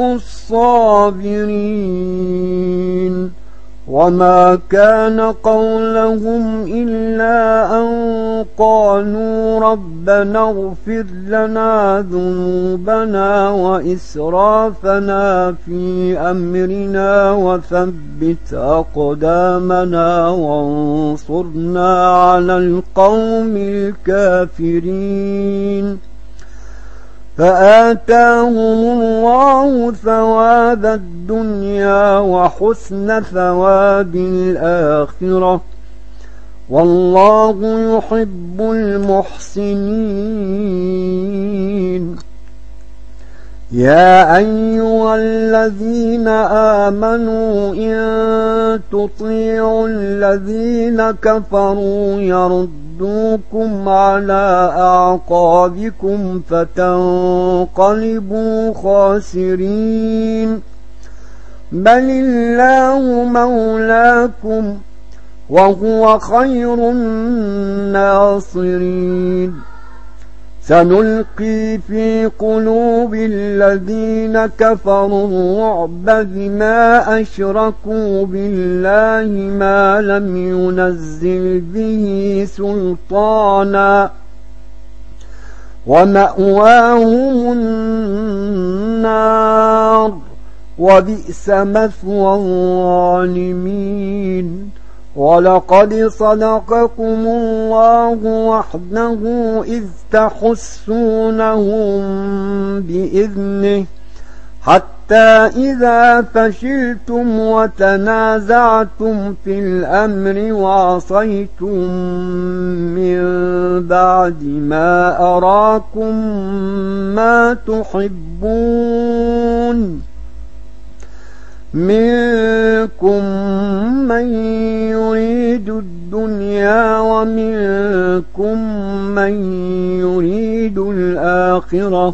الصابرين وما كان قولهم إلا أن قالوا ربنا اغفر لنا ذنوبنا وإسرافنا في أمرنا وثبت أقدامنا وانصرنا على القوم الكافرين فآتاهم الله ثواب الدنيا وحسن ثواب الآخرة والله يحب المحسنين يا أيها الذين آمنوا إن تطيعوا الذين كفروا يردوكم على أعقابكم فتنقلبوا خاسرين بل الله مولاكم وهو خير الناصرين سنلقي في قلوب الذين كفروا الرعب بما أشركوا بالله ما لم ينزل به سلطانا ومأواهم النار وبئس مثوى الظالمين. ولقد صدقكم الله وحده إذ تحسونهم بإذنه حتى إذا فشلتم وتنازعتم في الأمر وعصيتم من بعد ما أراكم ما تحبون منكم من يريد الدنيا ومنكم من يريد الآخرة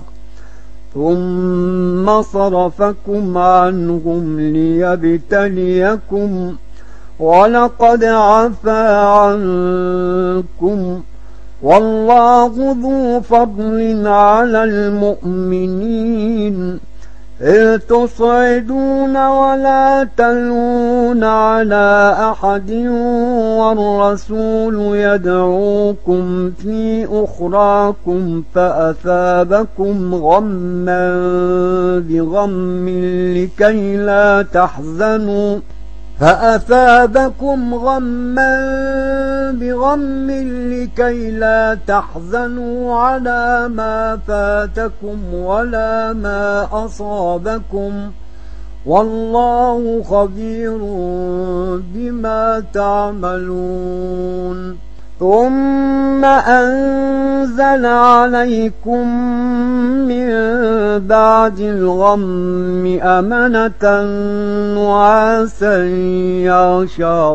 ثم صرفكم عنهم ليبتليكم ولقد عفا عنكم والله ذو فضل على المؤمنين إذ تصعدون ولا تلوون على أحد والرسول يدعوكم في أخراكم فأثابكم غما بغم لكي لا تحزنوا فأثابكم غما بغم لكي لا تحزنوا على ما فاتكم ولا ما أصابكم والله خبير بما تعملون. ثم أنزل عليكم من بعد الغم أمنة نعاسا يغشى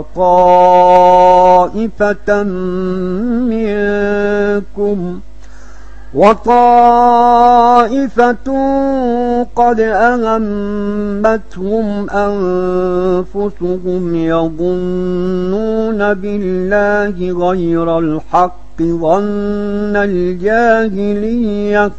طائفة منكم وطائفة قد أهمتهم أنفسهم يظنون بالله غير الحق ظن الجاهلية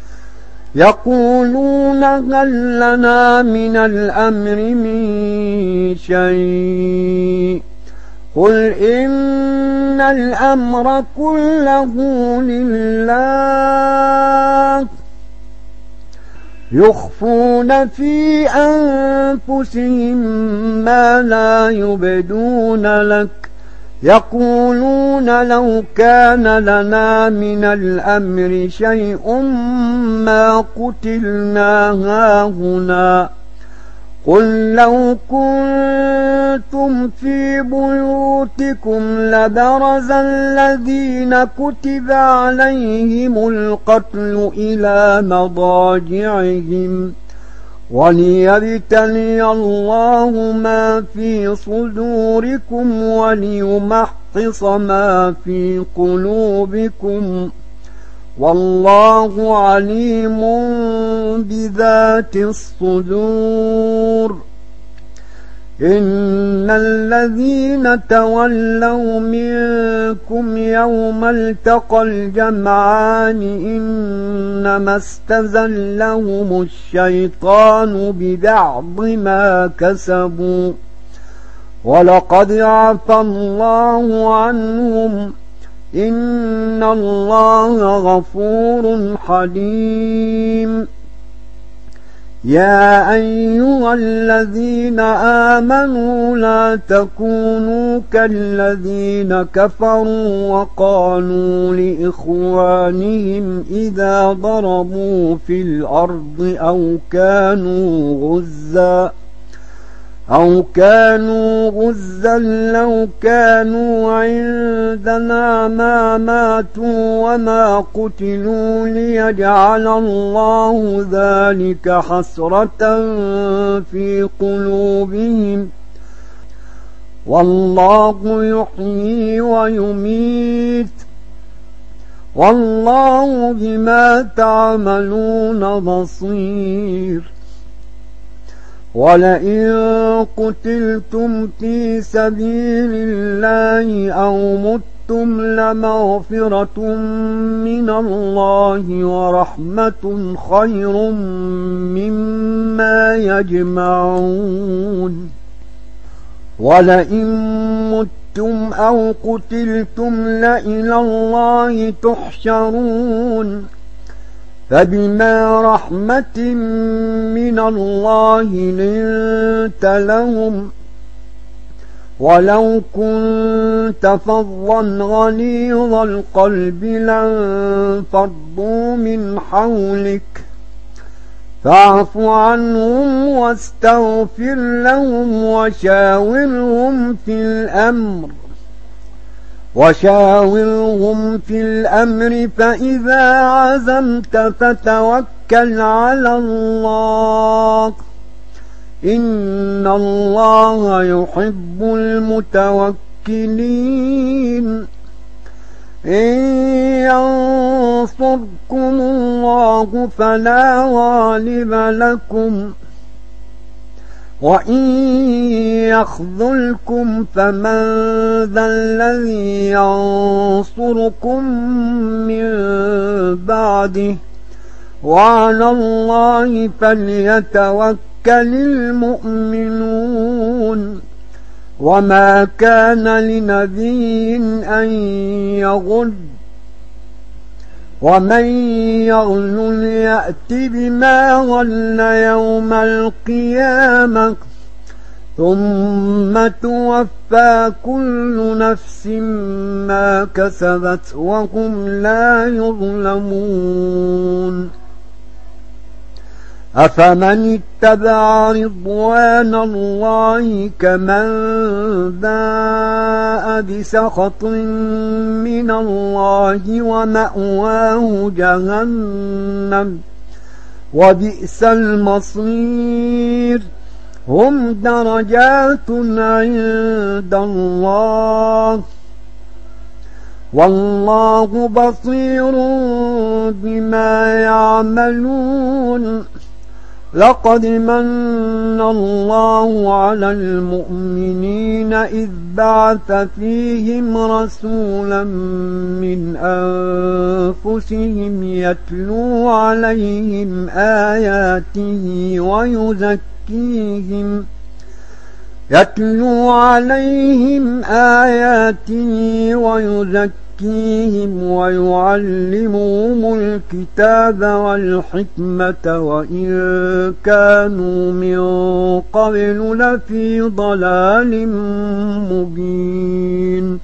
يقولون هل لنا من الأمر من شيء قل إن الأمر كله لله يخفون في أنفسهم ما لا يبدون لك يقولون لو كان لنا من الأمر شيء ما قتلنا هاهنا قل لو كنتم في بيوتكم لبرز الذين كتب عليهم القتل إلى مضاجعهم وليبتلي الله ما في صدوركم وليمحص ما في قلوبكم والله عليم بذات الصدور. إن الذين تولوا منكم يوم التقى الجمعان إنما استزلهم الشيطان ببعض ما كسبوا ولقد عفى الله عنهم إن الله غفور حليم. يا أيها الذين آمنوا لا تكونوا كالذين كفروا وقالوا لإخوانهم إذا ضربوا في الأرض أو كانوا غزا أو كانوا غزا لو كانوا عندنا ما ماتوا وما قتلوا ليجعل الله ذلك حسرة في قلوبهم والله يحيي ويميت والله بما تعملون بصير. ولئن قتلتم في سبيل الله أو متم لمغفرة من الله ورحمة خير مما يجمعون ولئن متم أو قتلتم لإلى الله تحشرون فبما رحمة من الله لنت لهم ولو كنت فظا غليظ القلب لانفضوا من حولك فاعف عنهم واستغفر لهم وشاورهم في الأمر وشاورهم في الأمر فإذا عزمت فتوكل على الله إن الله يحب المتوكلين إن ينصركم الله فلا غالب لكم وإن يخذلكم فمن ذا الذي ينصركم من بعده وعلى الله فليتوكل المؤمنون وما كان لنبي أن يغل ومن يغل يأت بما غل يوم القيامة ثم توفى كل نفس ما كسبت وهم لا يظلمون أفمن اتبع رضوان الله كمن باء بسخط من الله ومأواه جهنم وبئس المصير هم درجات عند الله والله بصير بما يعملون لقد من الله على المؤمنين إذ بعث فيهم رسولا من أنفسهم يتلو عليهم آياته ويزكيهم يتلو عليهم آياته ويزكيهم ويعلمهم الكتاب والحكمة وإن كانوا من قبل لفي ضلال مبين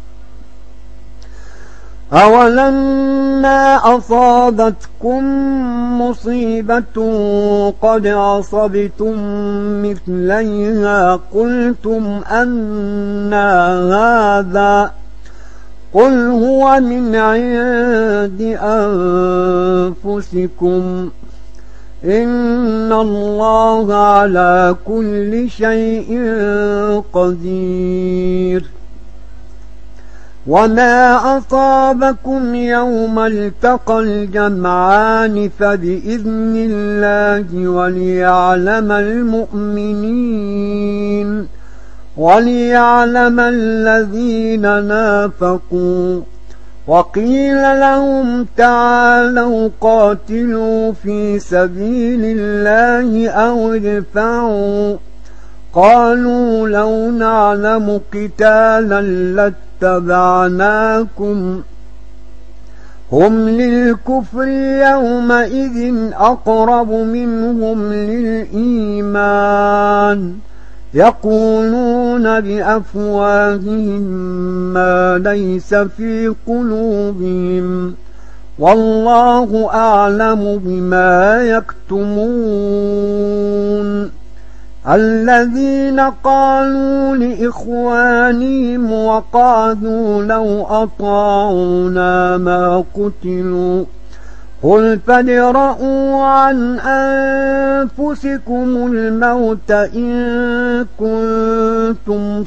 أولما أصابتكم مصيبة قد أصبتم مثليها قلتم أنى هذا قل هو من عند أنفسكم إن الله على كل شيء قدير وما أصابكم يوم التقى الجمعان فبإذن الله وليعلم المؤمنين وليعلم الذين نافقوا وقيل لهم تعالوا قاتلوا في سبيل الله أو ادفعوا قالوا لو نعلم قتالا لاتبعناكم هم للكفر يومئذ أقرب منهم للإيمان يقولون بأفواههم ما ليس في قلوبهم والله أعلم بما يكتمون الذين قالوا لإخوانهم وقعدوا لو أطاعونا ما قتلوا قل فادرءوا عن أنفسكم الموت إن كنتم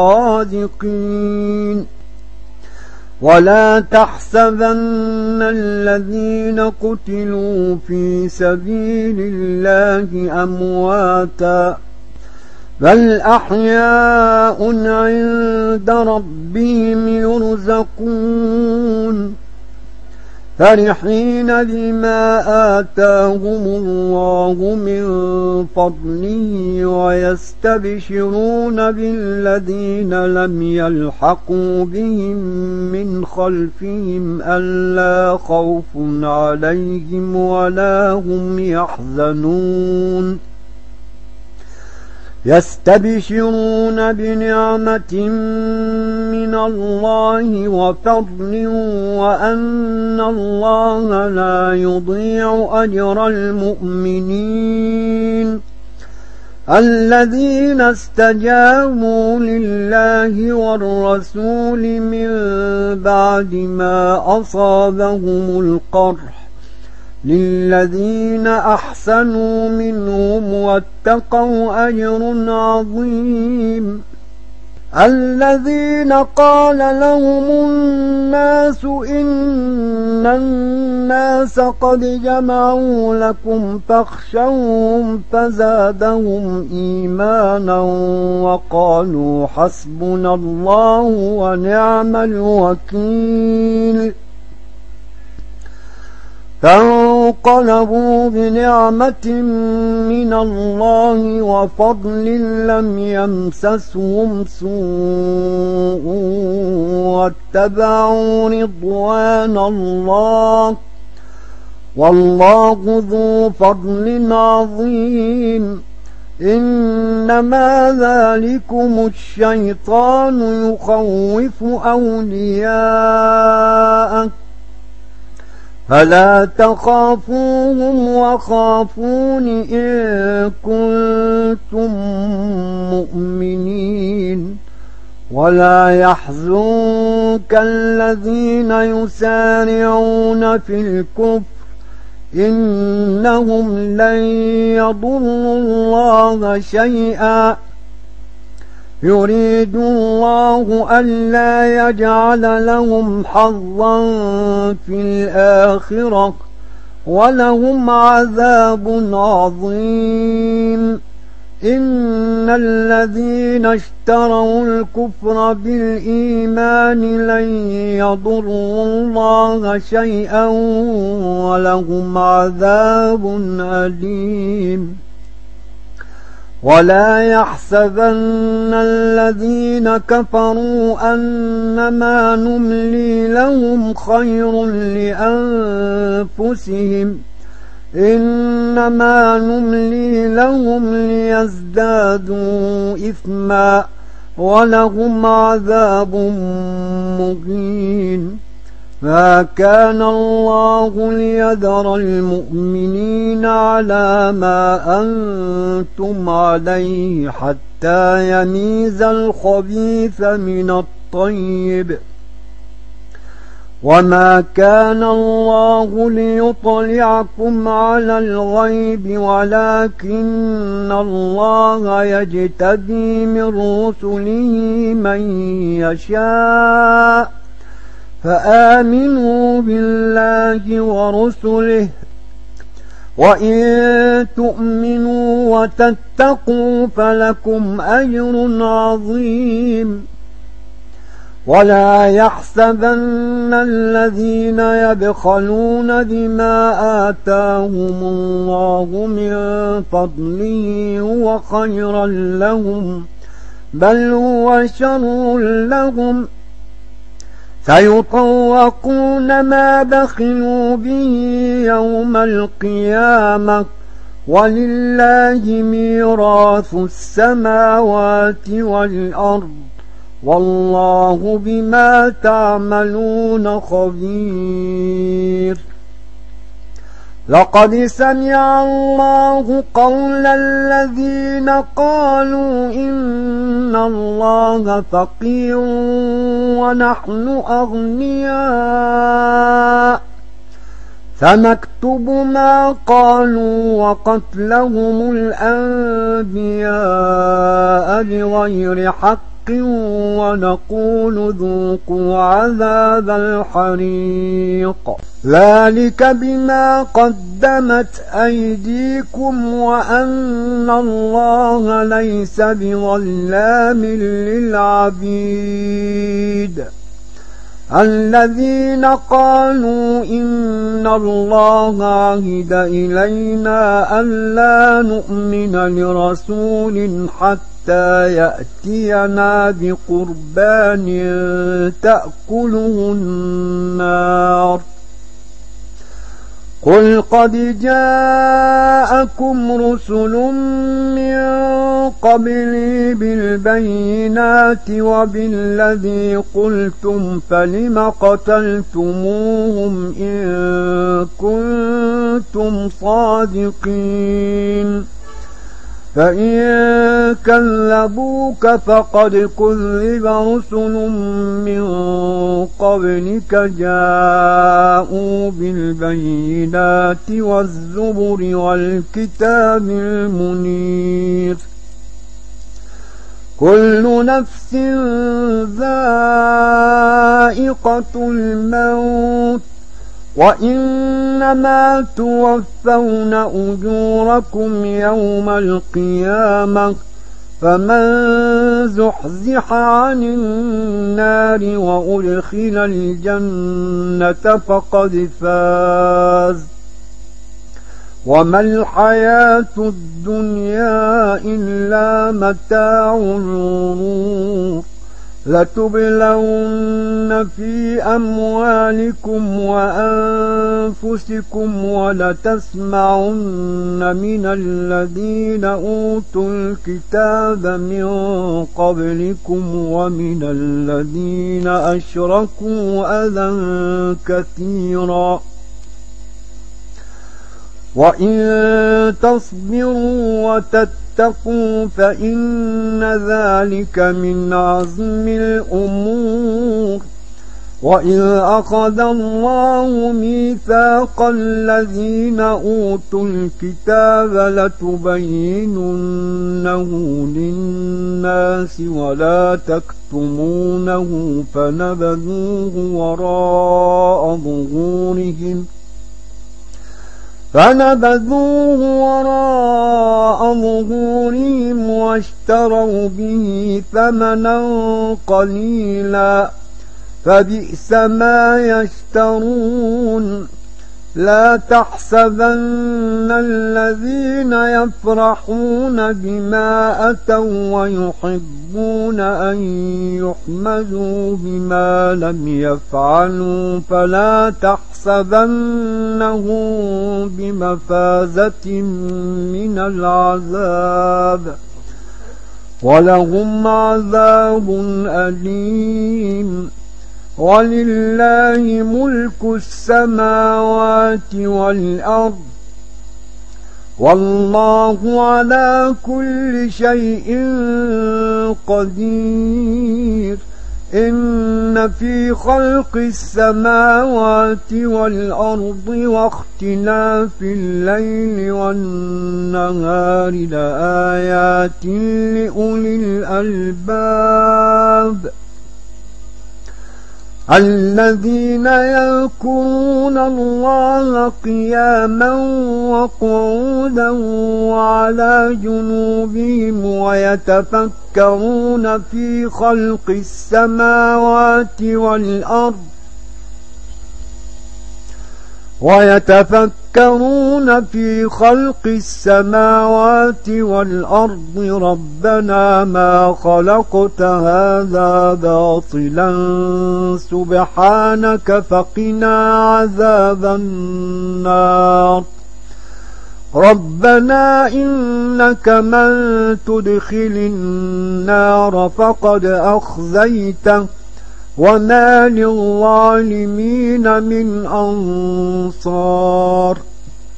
صادقين ولا تحسبن الذين قتلوا في سبيل الله أمواتا بل أحياء عند ربهم يرزقون فرحين بما آتاهم الله من فضله ويستبشرون بالذين لم يلحقوا بهم من خلفهم ألا خوف عليهم ولا هم يحزنون يستبشرون بنعمة من الله وفضل وأن الله لا يضيع أجر المؤمنين الذين استجابوا لله والرسول من بعد ما أصابهم القرح للذين أحسنوا منهم واتقوا أجر عظيم الذين قال لهم الناس إن الناس قد جمعوا لكم فاخشوهم فزادهم إيمانا وقالوا حسبنا الله ونعم الوكيل فانقلبوا بنعمة من الله وفضل لم يمسسهم سوء واتبعوا رضوان الله والله ذو فضل عظيم إنما ذلكم الشيطان يخوف أولياءه فلا تخافوهم وخافون إن كنتم مؤمنين ولا يحزنك الذين يسارعون في الكفر إنهم لن يضروا الله شيئا يريد الله ألا يجعل لهم حظا في الآخرة ولهم عذاب عظيم إن الذين اشتروا الكفر بالإيمان لن يضروا الله شيئا ولهم عذاب أليم ولا يحسبن الذين كفروا أنما نملي لهم خير لأنفسهم إنما نملي لهم ليزدادوا إثما ولهم عذاب مهين ما كان الله ليذر المؤمنين على ما أنتم عليه حتى يميز الخبيث من الطيب وما كان الله ليطلعكم على الغيب ولكن الله يجتبي من رسله من يشاء فآمنوا بالله ورسله وإن تؤمنوا وتتقوا فلكم أجر عظيم ولا يحسبن الذين يبخلون بما آتاهم الله من فضله هو خيرا لهم بل هو شر لهم سيطوقون ما بخلوا به يوم القيامة ولله ميراث السماوات والأرض والله بما تعملون خبير لقد سمع الله قول الذين قالوا إن الله فقير ونحن أغنياء سنكتب ما قالوا وقتلهم الأنبياء بغير حق ونقول ذوقوا عذاب الحريق ذلك بما قدمت أيديكم وأن الله ليس بظلام للعبيد الذين قالوا إن الله عهد إلينا ألا نؤمن لرسول حتى يأتينا بقربان تأكله النار قل قد جاءكم رسل من قبلي بالبينات وبالذي قلتم فلم قتلتموهم إن كنتم صادقين فإن كذبوك فقد كذب رسل من قبلك جاءوا بالبينات والزبر والكتاب المنير كل نفس ذائقة الموت وإنما توفون أجوركم يوم القيامة فمن زحزح عن النار وأدخل الجنة فقد فاز وما الحياة الدنيا إلا متاع الغرور لتبلون في أموالكم وأنفسكم ولتسمعن من الذين أوتوا الكتاب من قبلكم ومن الذين أشركوا أذى كثيرا وإن تصبروا وتتقوا فإن ذلك من عزم الأمور وإذ أخذ الله ميثاق الذين أوتوا الكتاب لتبيننه للناس ولا تكتمونه فنبذوه وراء ظهورهم فنبذوه وراء ظهورهم واشتروا به ثمنا قليلا فبئس ما يشترون لا تحسبن الذين يفرحون بما أتوا ويحبون أن يحمدوا بما لم يفعلوا فلا تحسبنهم بمفازة من العذاب ولهم عذاب أليم ولله ملك السماوات والأرض والله على كل شيء قدير إن في خلق السماوات والأرض واختلاف الليل والنهار لآيات لأولي الألباب الذين يذكرون الله قياما وقعودا وعلى جنوبهم ويتفكرون في خلق السماوات والأرض ويتفكرون في خلق السماوات والأرض ربنا ما خلقت هذا باطلا سبحانك فقنا عذاب النار ربنا إنك من تدخل النار فقد أخزيته وما للظالمين من أنصار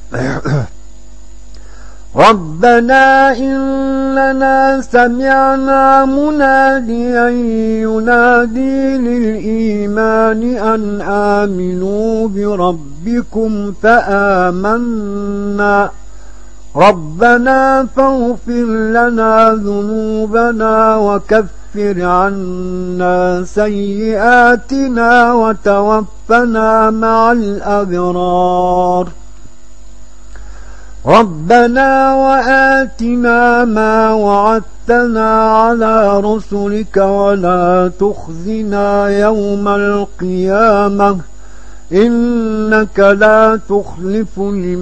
ربنا إننا سمعنا مناديا ينادي للإيمان أن آمنوا بربكم فآمنا ربنا فاغفر لنا ذنوبنا وكفر وكفر عنا سيئاتنا وتوفنا مع الأبرار ربنا وآتنا ما وعدتنا على رسلك ولا تخزنا يوم القيامة إنك لا تخلف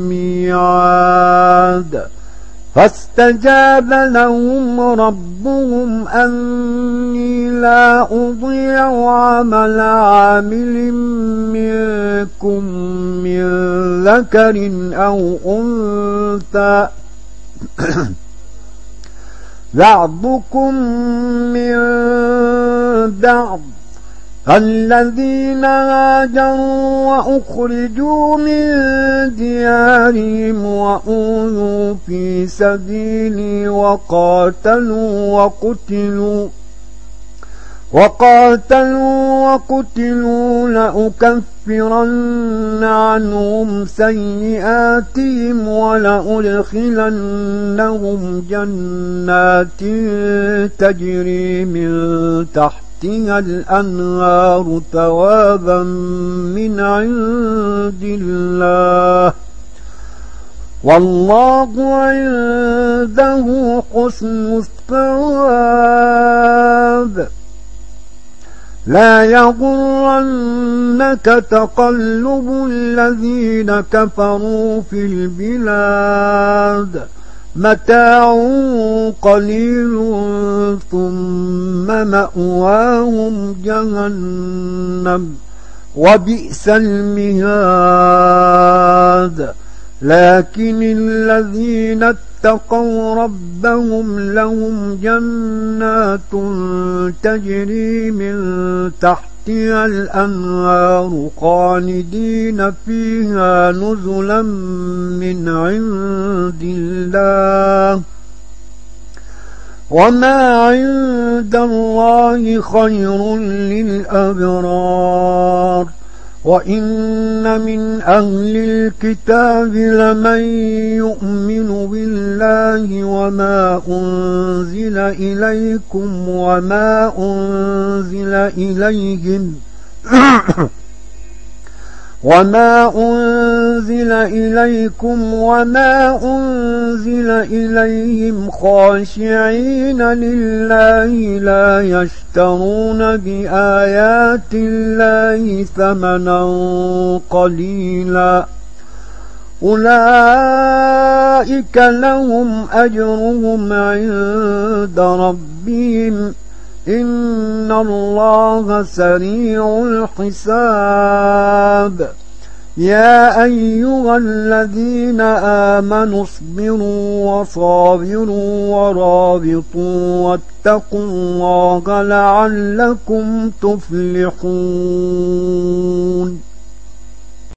الميعاد فاستجاب لهم ربهم أني لا أضيع عمل عامل منكم من ذكر أو أنثى بعضكم من بعض الذين هاجروا وأخرجوا من ديارهم وأوذوا في سبيلي وقاتلوا وقتلوا وقاتلوا وقتلوا لأكفرن عنهم سيئاتهم ولأدخلنهم جنات تجري من تحت الأنهار ثوابا من عند الله والله عنده حسن الثواب لا يغرنك تقلب الذين كفروا في البلاد متاع قليل ثم مأواهم جهنم وبئس المهاد لكن الذين اتقوا ربهم لهم جنات تجري من تحتها الأنهار خالدين فيها نزلا من عند الله وما عند الله خير للأبرار وإن من أهل الكتاب لمن يؤمن بالله وما أنزل إليكم وما أنزل إليهم وما أنزل إليكم وما أنزل إليهم خاشعين لله لا يشترون بآيات الله ثمنا قليلا أولئك لهم أجرهم عند ربهم إن الله سريع الحساب يا أيها الذين آمنوا اصبروا وصابروا ورابطوا واتقوا الله لعلكم تفلحون.